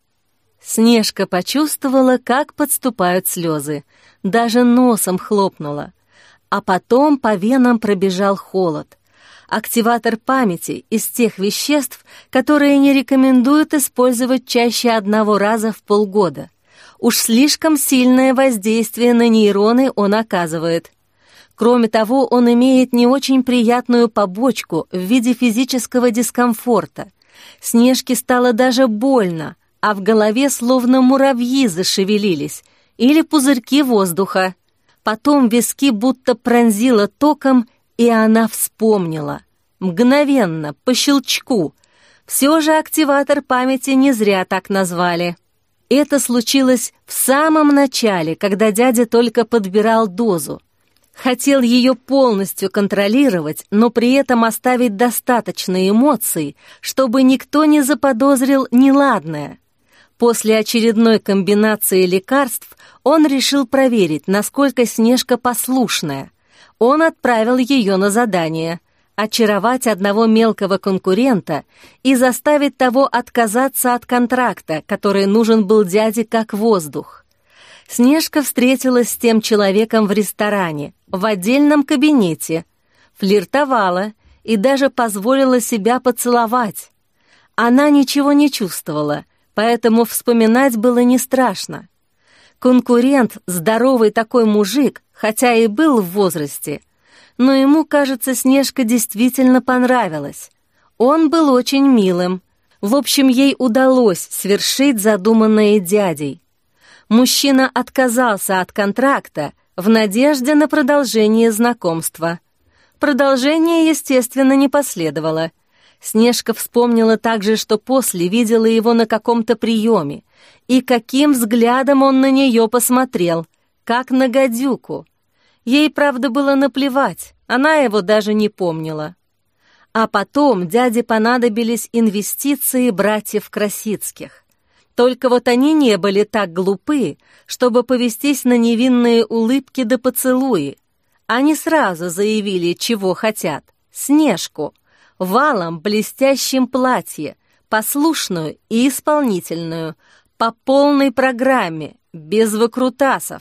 [SPEAKER 1] Снежка почувствовала, как подступают слезы, даже носом хлопнула. А потом по венам пробежал холод. Активатор памяти из тех веществ, которые не рекомендуют использовать чаще 1 раза в полгода. Уж слишком сильное воздействие на нейроны он оказывает. Кроме того, он имеет не очень приятную побочку в виде физического дискомфорта. Снежке стало даже больно, а в голове словно муравьи зашевелились или пузырьки воздуха. Потом виски будто пронзило током, и она вспомнила. Мгновенно, по щелчку. Все же активатор памяти не зря так назвали. Это случилось в самом начале, когда дядя только подбирал дозу. Хотел ее полностью контролировать, но при этом оставить достаточно эмоций, чтобы никто не заподозрил неладное. После очередной комбинации лекарств он решил проверить, насколько Снежка послушная. Он отправил ее на задание — очаровать одного мелкого конкурента и заставить того отказаться от контракта, который нужен был дяде как воздух. Снежка встретилась с тем человеком в ресторане, в отдельном кабинете, флиртовала и даже позволила себя поцеловать. Она ничего не чувствовала, поэтому вспоминать было не страшно. Конкурент, здоровый такой мужик, хотя и был в возрасте, но ему, кажется, Снежка действительно понравилась. Он был очень милым. В общем, ей удалось свершить задуманное дядей. Мужчина отказался от контракта в надежде на продолжение знакомства. Продолжение, естественно, не последовало. Снежка вспомнила также, что после видела его на каком-то приеме, и каким взглядом он на нее посмотрел, как на гадюку. Ей, правда, было наплевать, она его даже не помнила. А потом дяде понадобились инвестиции братьев Красицких. Только вот они не были так глупы, чтобы повестись на невинные улыбки да поцелуи. Они сразу заявили, чего хотят — Снежку, в алом блестящем платье, послушную и исполнительную, по полной программе, без выкрутасов.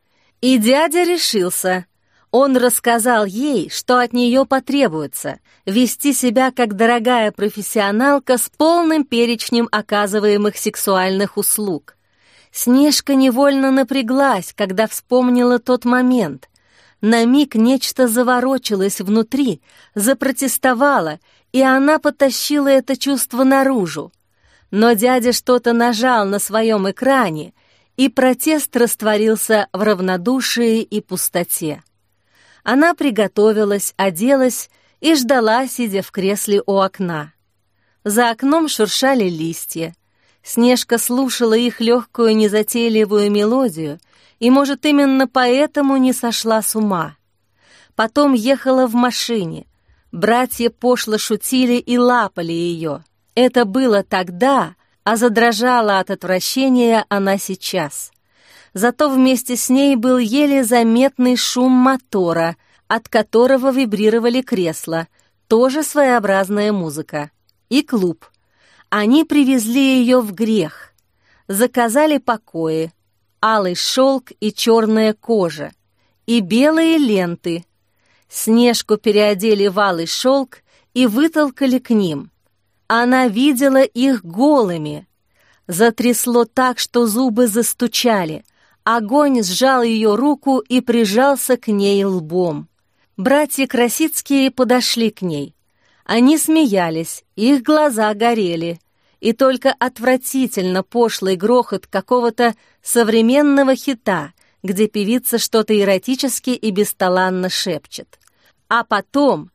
[SPEAKER 1] И дядя решился. Он рассказал ей, что от нее потребуется — вести себя как дорогая профессионалка с полным перечнем оказываемых сексуальных услуг. Снежка невольно напряглась, когда вспомнила тот момент. На миг нечто заворочилось внутри, запротестовало, и она потащила это чувство наружу. Но дядя что-то нажал на своем экране, и протест растворился в равнодушии и пустоте. Она приготовилась, оделась и ждала, сидя в кресле у окна. За окном шуршали листья. Снежка слушала их легкую незатейливую мелодию, и, может, именно поэтому не сошла с ума. Потом ехала в машине. Братья пошло шутили и лапали ее. Это было тогда, а задрожала от отвращения она сейчас. Зато вместе с ней был еле заметный шум мотора, от которого вибрировали кресла, тоже своеобразная музыка. И клуб. Они привезли ее в грех. Заказали покои, алый шелк и черная кожа, и белые ленты. Снежку переодели в алый шелк и вытолкали к ним. Она видела их голыми. Затрясло так, что зубы застучали. Огонь сжал ее руку и прижался к ней лбом. Братья Красицкие подошли к ней. Они смеялись, их глаза горели, и только отвратительно пошлый грохот какого-то современного хита, где певица что-то эротически и бесталанно шепчет. А потом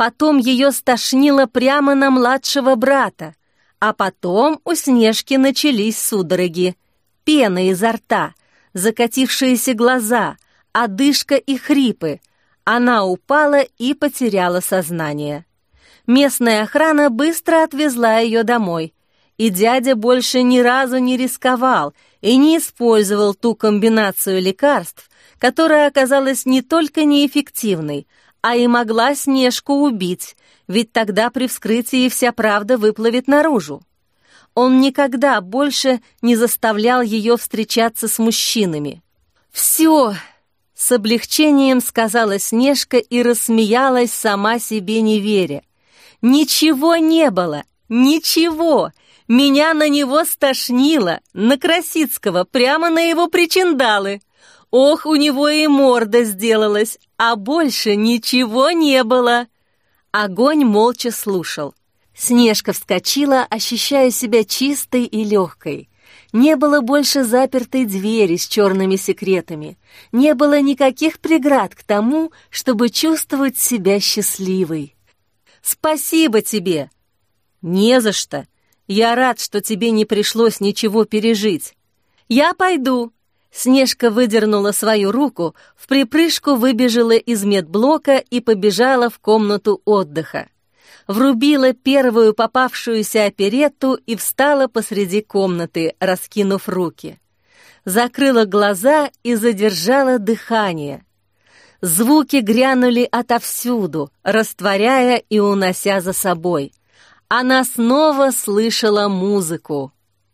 [SPEAKER 1] ее стошнило прямо на младшего брата, а потом у Снежки начались судороги, пена изо рта, закатившиеся глаза, одышка и хрипы. Она упала и потеряла сознание. Местная охрана быстро отвезла ее домой, и дядя больше ни разу не рисковал и не использовал ту комбинацию лекарств, которая оказалась не только неэффективной, а и могла Снежку убить, ведь тогда при вскрытии вся правда выплывет наружу. Он никогда больше не заставлял ее встречаться с мужчинами. «Все!» — с облегчением сказала Снежка и рассмеялась, сама себе не веря. «Ничего не было! Ничего! Меня на него стошнило, на Красицкого, прямо на его причиндалы! Ох, у него и морда сделалась, а больше ничего не было. Огонь молча слушал. Снежка вскочила, ощущая себя чистой и легкой. Не было больше запертой двери с черными секретами. Не было никаких преград к тому, чтобы чувствовать себя счастливой. «Спасибо тебе!» «Не за что. Я рад, что тебе не пришлось ничего пережить. Я пойду». Снежка выдернула свою руку, вприпрыжку выбежала из медблока и побежала в комнату отдыха. Врубила первую попавшуюся оперетту и встала посреди комнаты, раскинув руки. Закрыла глаза и задержала дыхание. Звуки грянули отовсюду, растворяя и унося за собой. Она снова слышала музыку.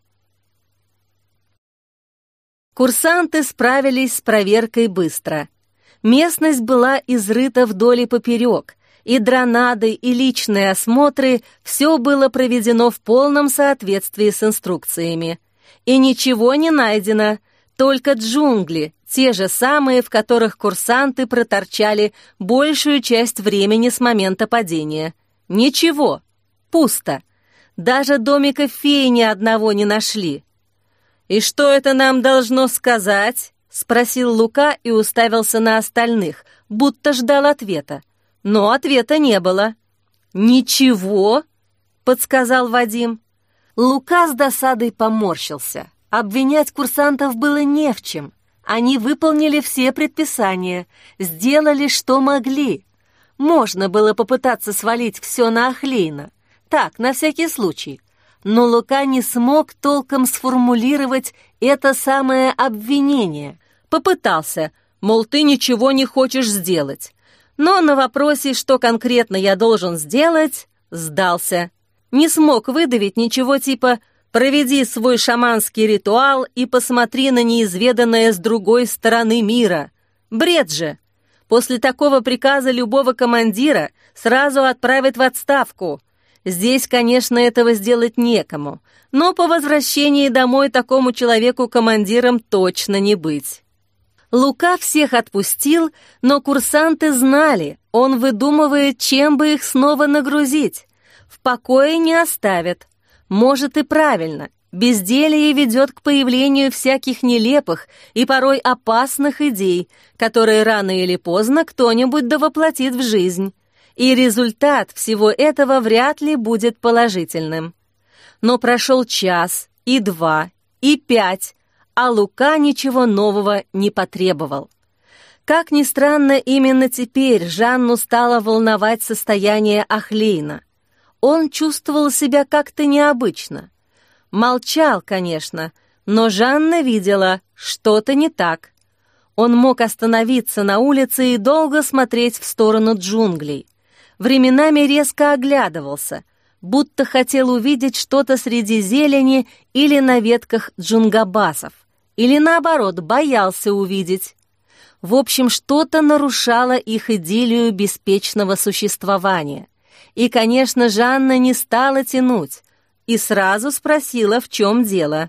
[SPEAKER 1] Курсанты справились с проверкой быстро. Местность была изрыта вдоль и поперек, и дронады, и личные осмотры — все было проведено в полном соответствии с инструкциями. И ничего не найдено, только джунгли, те же самые, в которых курсанты проторчали большую часть времени с момента падения. Ничего, пусто. Даже домика феи ни одного не нашли. «И что это нам должно сказать?» — спросил Лука и уставился на остальных, будто ждал ответа. Но ответа не было. «Ничего?» — подсказал Вадим. Лука с досадой поморщился. Обвинять курсантов было не в чем. Они выполнили все предписания, сделали, что могли. Можно было попытаться свалить все на Ахлейна. Так, на всякий случай. Но Лука не смог толком сформулировать это самое обвинение. Попытался, мол, ты ничего не хочешь сделать. Но на вопросе, что конкретно я должен сделать, сдался. Не смог выдавить ничего типа «проведи свой шаманский ритуал и посмотри на неизведанное с другой стороны мира». Бред же! После такого приказа любого командира сразу отправят в отставку. Здесь, конечно, этого сделать некому, но по возвращении домой такому человеку командиром точно не быть. Лука всех отпустил, но курсанты знали, он выдумывает, чем бы их снова нагрузить. В покое не оставят. Может, и правильно. Безделье ведет к появлению всяких нелепых и порой опасных идей, которые рано или поздно кто-нибудь довоплотит в жизнь. И результат всего этого вряд ли будет положительным. Но прошел час, и 2, и 5, а Лука ничего нового не потребовал. Как ни странно, именно теперь Жанну стало волновать состояние Ахлейна. Он чувствовал себя как-то необычно. Молчал, конечно, но Жанна видела, что-то не так. Он мог остановиться на улице и долго смотреть в сторону джунглей. Временами резко оглядывался, будто хотел увидеть что-то среди зелени или на ветках джунгабасов, или наоборот, боялся увидеть. В общем, что-то нарушало их идиллию беспечного существования. И, конечно, Жанна не стала тянуть и сразу спросила, в чем дело.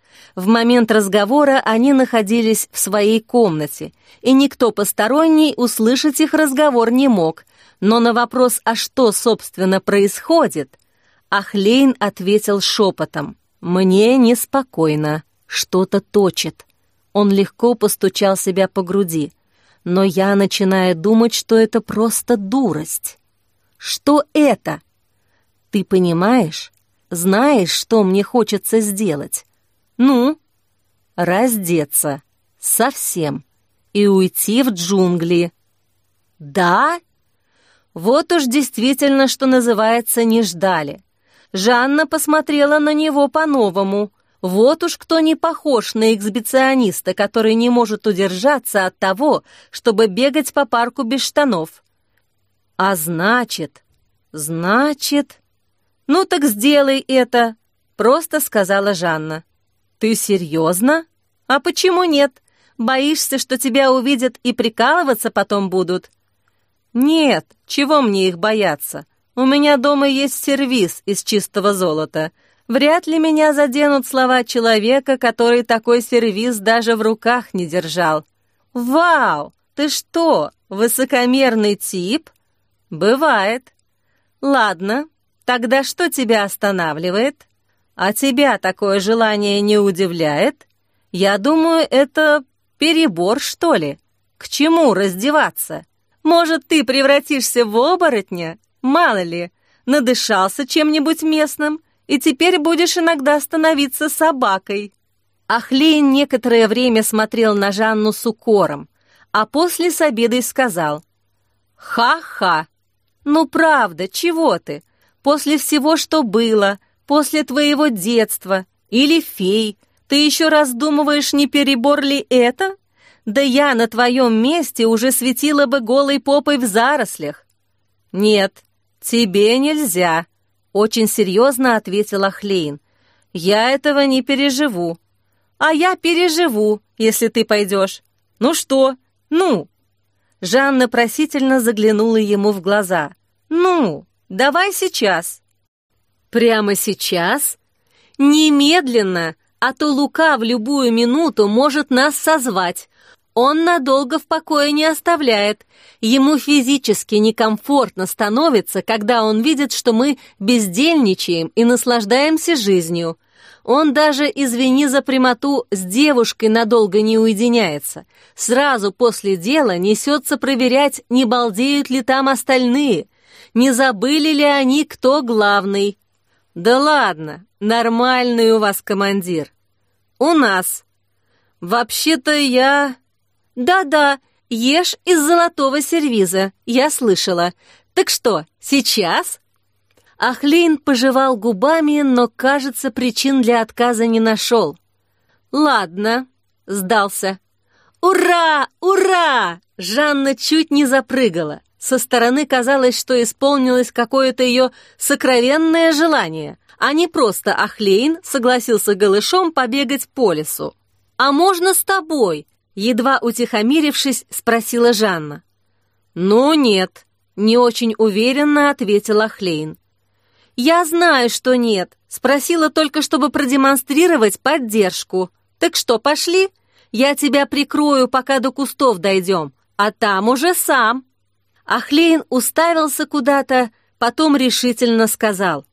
[SPEAKER 1] В момент разговора они находились в своей комнате, и никто посторонний услышать их разговор не мог, но на вопрос, а что, собственно, происходит, Ахлейн ответил шепотом: «Мне неспокойно, что-то точит». Он легко постучал себя по груди, но я начинаю думать, что это просто дурость. «Что это?» «Ты понимаешь? Знаешь, что мне хочется сделать?» «Ну?» «Раздеться. Совсем. И уйти в джунгли». «Да?» Вот уж действительно, что называется, не ждали. Жанна посмотрела на него по-новому. Вот уж кто не похож на эксбициониста, который не может удержаться от того, чтобы бегать по парку без штанов. «А значит...» «Ну так сделай это», — просто сказала Жанна. «Ты серьезно? А почему нет? Боишься, что тебя увидят и прикалываться потом будут?» «Нет, чего мне их бояться? У меня дома есть сервиз из чистого золота. Вряд ли меня заденут слова человека, который такой сервиз даже в руках не держал. «Вау! Ты что, высокомерный тип?» «Бывает». «Ладно, тогда что тебя останавливает? А тебя такое желание не удивляет? Я думаю, это перебор, что ли? К чему раздеваться? Может, ты превратишься в оборотня? Мало ли, надышался чем-нибудь местным, и теперь будешь иногда становиться собакой». Ахлейн некоторое время смотрел на Жанну с укором, а после с обидой сказал: «Ха-ха! Ну правда, чего ты? После всего, что было, после твоего детства или фей, ты еще раздумываешь, не перебор ли это? Да я на твоем месте уже светила бы голой попой в зарослях». «Нет, тебе нельзя», — очень серьезно ответил Ахлейн. «Я этого не переживу». «А я переживу, если ты пойдешь. Ну что? Ну?» Жанна просительно заглянула ему в глаза. «Ну, давай сейчас». «Прямо сейчас? Немедленно, а то Лука в любую минуту может нас созвать. Он надолго в покое не оставляет. Ему физически некомфортно становится, когда он видит, что мы бездельничаем и наслаждаемся жизнью. Он даже, извини за прямоту, с девушкой надолго не уединяется. Сразу после дела несется проверять, не балдеют ли там остальные, не забыли ли они, кто главный. Да ладно, нормальный у вас командир. У нас. Вообще-то я... Да-да, ешь из золотого сервиза, я слышала. Так что, сейчас? Ахлейн пожевал губами, но, кажется, причин для отказа не нашел. «Ладно», — сдался. «Ура! Ура!» Жанна чуть не запрыгала. Со стороны казалось, что исполнилось какое-то ее сокровенное желание, а не просто Ахлейн согласился голышом побегать по лесу. «А можно с тобой?» — едва утихомирившись, спросила Жанна. «Ну нет», — не очень уверенно ответил Ахлейн. «Я знаю, что нет. Спросила только, чтобы продемонстрировать поддержку. Так что, пошли? Я тебя прикрою, пока до кустов дойдем, а там уже сам». Ахлейн уставился куда-то, потом решительно сказал: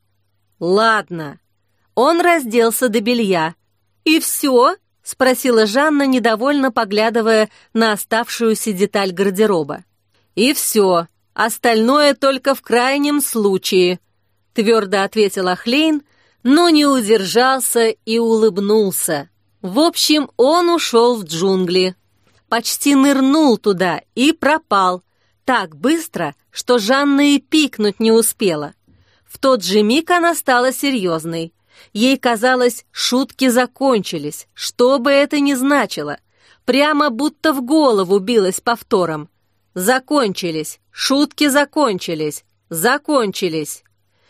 [SPEAKER 1] «Ладно». Он разделся до белья. «И все?» — спросила Жанна, недовольно поглядывая на оставшуюся деталь гардероба. «И все. Остальное только в крайнем случае», — твердо ответил Ахлейн, но не удержался и улыбнулся. В общем, он ушел в джунгли. Почти нырнул туда и пропал. Так быстро, что Жанна и пикнуть не успела. В тот же миг она стала серьезной. Ей казалось, шутки закончились, что бы это ни значило. Прямо будто в голову билось повтором. Закончились, шутки закончились, закончились.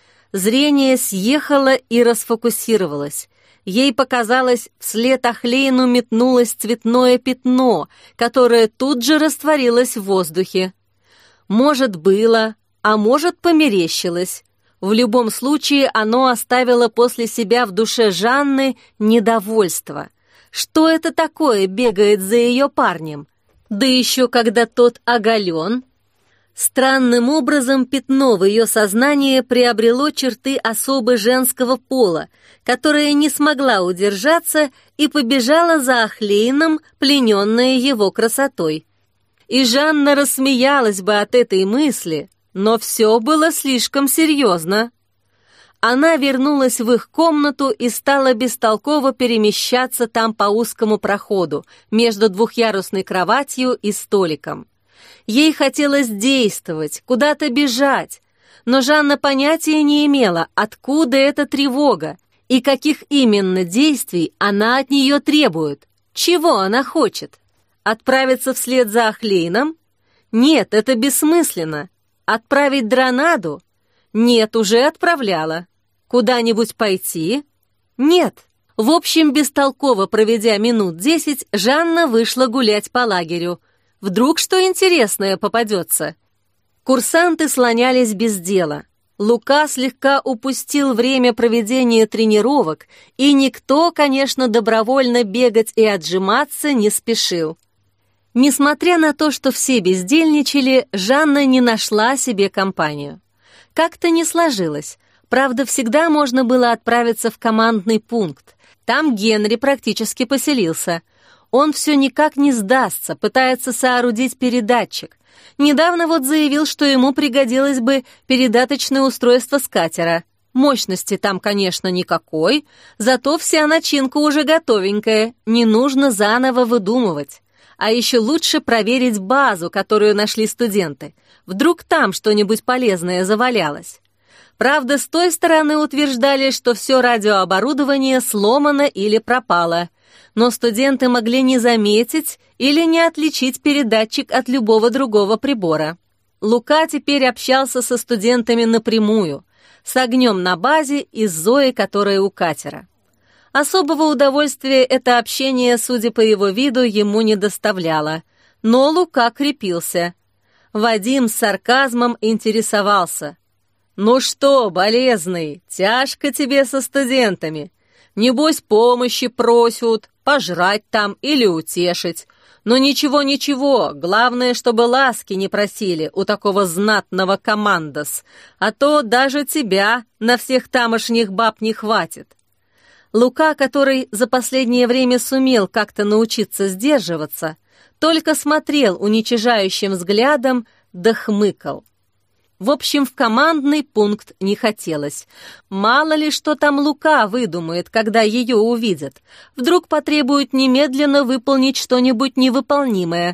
[SPEAKER 1] Зрение съехало и расфокусировалось. Ей показалось, вслед Ахлейну метнулось цветное пятно, которое тут же растворилось в воздухе. Может, было, а может, померещилось. В любом случае, оно оставило после себя в душе Жанны недовольство. Что это такое бегает за ее парнем? Да еще когда тот оголен. Странным образом пятно в ее сознании приобрело черты особо женского пола, которая не смогла удержаться и побежала за Ахлейном, плененная его красотой. И Жанна рассмеялась бы от этой мысли, но все было слишком серьезно. Она вернулась в их комнату и стала бестолково перемещаться там по узкому проходу между двухъярусной кроватью и столиком. Ей хотелось действовать, куда-то бежать, но Жанна понятия не имела, откуда эта тревога и каких именно действий она от нее требует, чего она хочет. Отправиться вслед за Ахлейном? Нет, это бессмысленно. Отправить Дронаду? Нет, уже отправляла. Куда-нибудь пойти? Нет. В общем, бестолково проведя минут 10, Жанна вышла гулять по лагерю. Вдруг что интересное попадется? Курсанты слонялись без дела. Лука слегка упустил время проведения тренировок, и никто, конечно, добровольно бегать и отжиматься не спешил. Несмотря на то, что все бездельничали, Жанна не нашла себе компанию. Как-то не сложилось. Правда, всегда можно было отправиться в командный пункт. Там Генри практически поселился. Он все никак не сдастся, пытается соорудить передатчик. Недавно вот заявил, что ему пригодилось бы передаточное устройство с катера. Мощности там, конечно, никакой, зато вся начинка уже готовенькая, не нужно заново выдумывать. А еще лучше проверить базу, которую нашли студенты. Вдруг там что-нибудь полезное завалялось. Правда, с той стороны утверждали, что все радиооборудование сломано или пропало. Но студенты могли не заметить или не отличить передатчик от любого другого прибора. Лука теперь общался со студентами напрямую, с Огнем на базе и с Зоей, которая у катера. Особого удовольствия это общение, судя по его виду, ему не доставляло, но Лука крепился. Вадим с сарказмом интересовался. «Ну что, болезный, тяжко тебе со студентами? Небось, помощи просят, пожрать там или утешить. Но ничего, главное, чтобы ласки не просили у такого знатного командос, а то даже тебя на всех тамошних баб не хватит». Лука, который за последнее время сумел как-то научиться сдерживаться, только смотрел уничижающим взглядом да хмыкал. В общем, в командный пункт не хотелось. Мало ли, что там Лука выдумает, когда ее увидят. Вдруг потребует немедленно выполнить что-нибудь невыполнимое.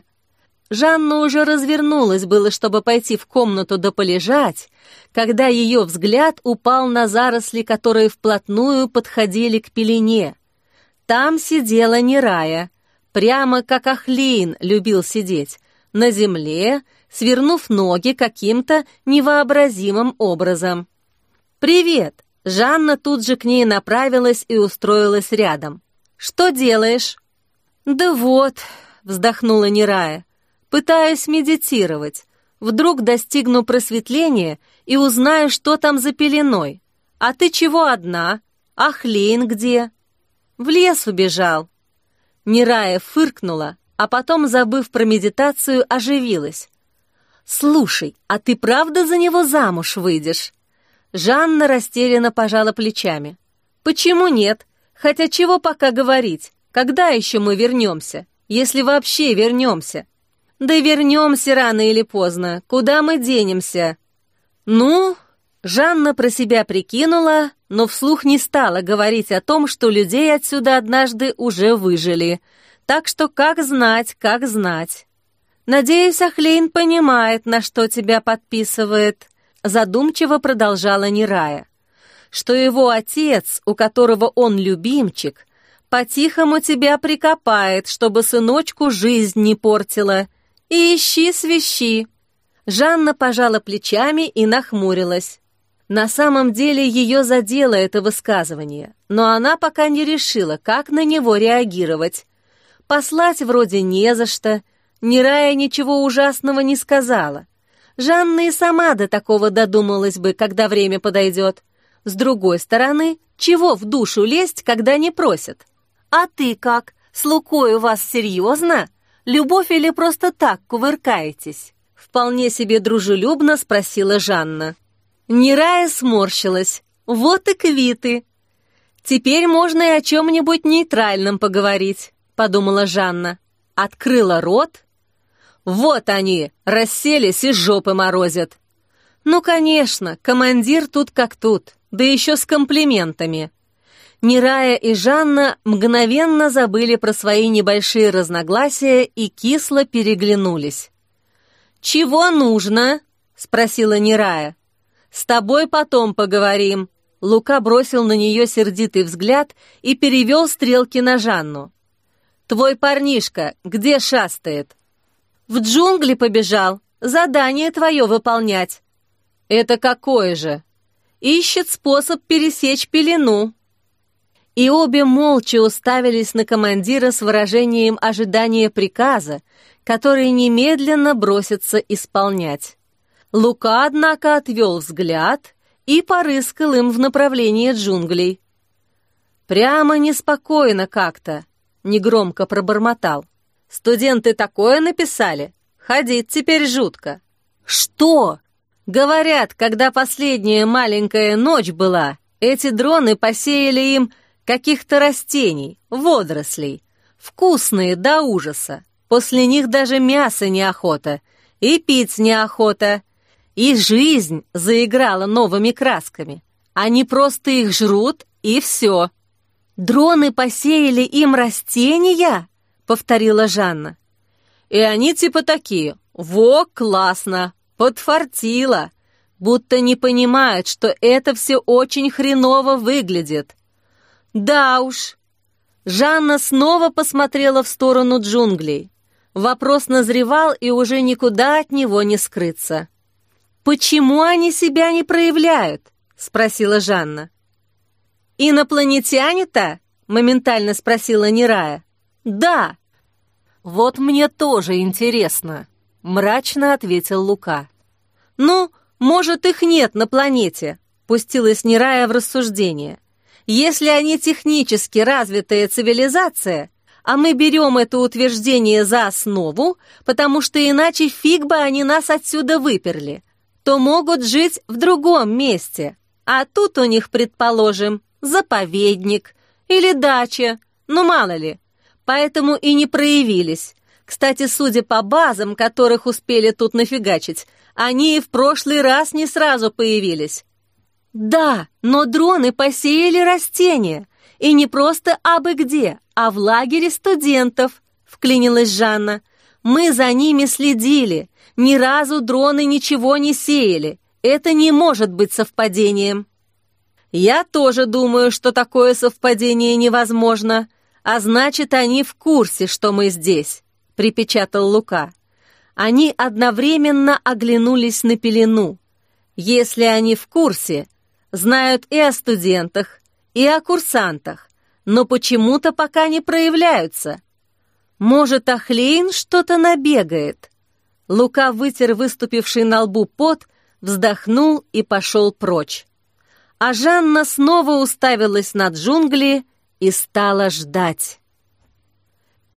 [SPEAKER 1] Жанна уже развернулась было, чтобы пойти в комнату да полежать, когда ее взгляд упал на заросли, которые вплотную подходили к пелене. Там сидела Нерая, прямо как Ахлейн любил сидеть, на земле, свернув ноги каким-то невообразимым образом. «Привет!» Жанна тут же к ней направилась и устроилась рядом. «Что делаешь?» «Да вот», — вздохнула Нерая, — «пытаюсь медитировать. Вдруг достигну просветления и узнаю, что там за пеленой. А ты чего одна? Ахлейн где?» «В лес убежал». Нерая фыркнула, а потом, забыв про медитацию, оживилась. «Слушай, а ты правда за него замуж выйдешь?» Жанна растерянно пожала плечами. «Почему нет? Хотя чего пока говорить? Когда еще мы вернемся? Если вообще вернемся?» «Да вернемся рано или поздно. Куда мы денемся?» «Ну...» Жанна про себя прикинула, но вслух не стала говорить о том, что людей отсюда однажды уже выжили. Так что как знать, как знать. «Надеюсь, Ахлейн понимает, на что тебя подписывает», задумчиво продолжала Нерая, «что его отец, у которого он любимчик, по-тихому тебя прикопает, чтобы сыночку жизнь не портила. И ищи свищи». Жанна пожала плечами и нахмурилась. На самом деле ее задело это высказывание, но она пока не решила, как на него реагировать. Послать вроде не за что, Нерая ничего ужасного не сказала. Жанна и сама до такого додумалась бы, когда время подойдет. С другой стороны, чего в душу лезть, когда не просят? «А ты как? С Лукой у вас серьезно? Любовь или просто так кувыркаетесь?» Вполне себе дружелюбно спросила Жанна. Нерая сморщилась. «Вот и квиты!» «Теперь можно и о чем-нибудь нейтральном поговорить», — подумала Жанна. Открыла рот. «Вот они, расселись и жопы морозят». Ну, конечно, командир тут как тут, да еще с комплиментами. Нерая и Жанна мгновенно забыли про свои небольшие разногласия и кисло переглянулись. «Чего нужно?» — спросила Нерая. «С тобой потом поговорим». Лука бросил на нее сердитый взгляд и перевел стрелки на Жанну. «Твой парнишка где шастает?» «В джунгли побежал. Задание твое выполнять». «Это какое же?» «Ищет способ пересечь пелену». И обе молча уставились на командира с выражением ожидания приказа, который немедленно бросится исполнять. Лука, однако, отвел взгляд и порыскал им в направлении джунглей. «Прямо неспокойно как-то», — негромко пробормотал. Студенты такое написали. Ходить теперь жутко». «Что?» «Говорят, когда последняя маленькая ночь была, эти дроны посеяли им каких-то растений, водорослей, вкусные до ужаса. После них даже мясо неохота, и пить неохота. И жизнь заиграла новыми красками. Они просто их жрут, и все». «Дроны посеяли им растения?» — повторила Жанна. «И они типа такие: во, классно, подфартило!» Будто не понимают, что это все очень хреново выглядит. «Да уж». Жанна снова посмотрела в сторону джунглей. Вопрос назревал, и уже никуда от него не скрыться. «Почему они себя не проявляют?» — спросила Жанна. «Инопланетяне-то?» — моментально спросила Нерая. «Да». «Вот мне тоже интересно», — мрачно ответил Лука. «Ну, может, их нет на планете», — пустилась Нерая в рассуждение. «Если они технически развитая цивилизация, а мы берем это утверждение за основу, потому что иначе фиг бы они нас отсюда выперли, то могут жить в другом месте, а тут у них, предположим, заповедник или дача, ну мало ли, поэтому и не проявились. Кстати, судя по базам, которых успели тут нафигачить, они и в прошлый раз не сразу появились». «Да, но дроны посеяли растения, и не просто абы где, а в лагере студентов», — вклинилась Жанна. «Мы за ними следили, ни разу дроны ничего не сеяли, это не может быть совпадением». «Я тоже думаю, что такое совпадение невозможно, а значит, они в курсе, что мы здесь», — припечатал Лука. Они одновременно оглянулись на пелену. Если они в курсе, знают и о студентах, и о курсантах, но почему-то пока не проявляются. Может, Ахлейн что-то набегает? Лука вытер выступивший на лбу пот, вздохнул и пошел прочь. А Жанна снова уставилась на джунгли и стала ждать.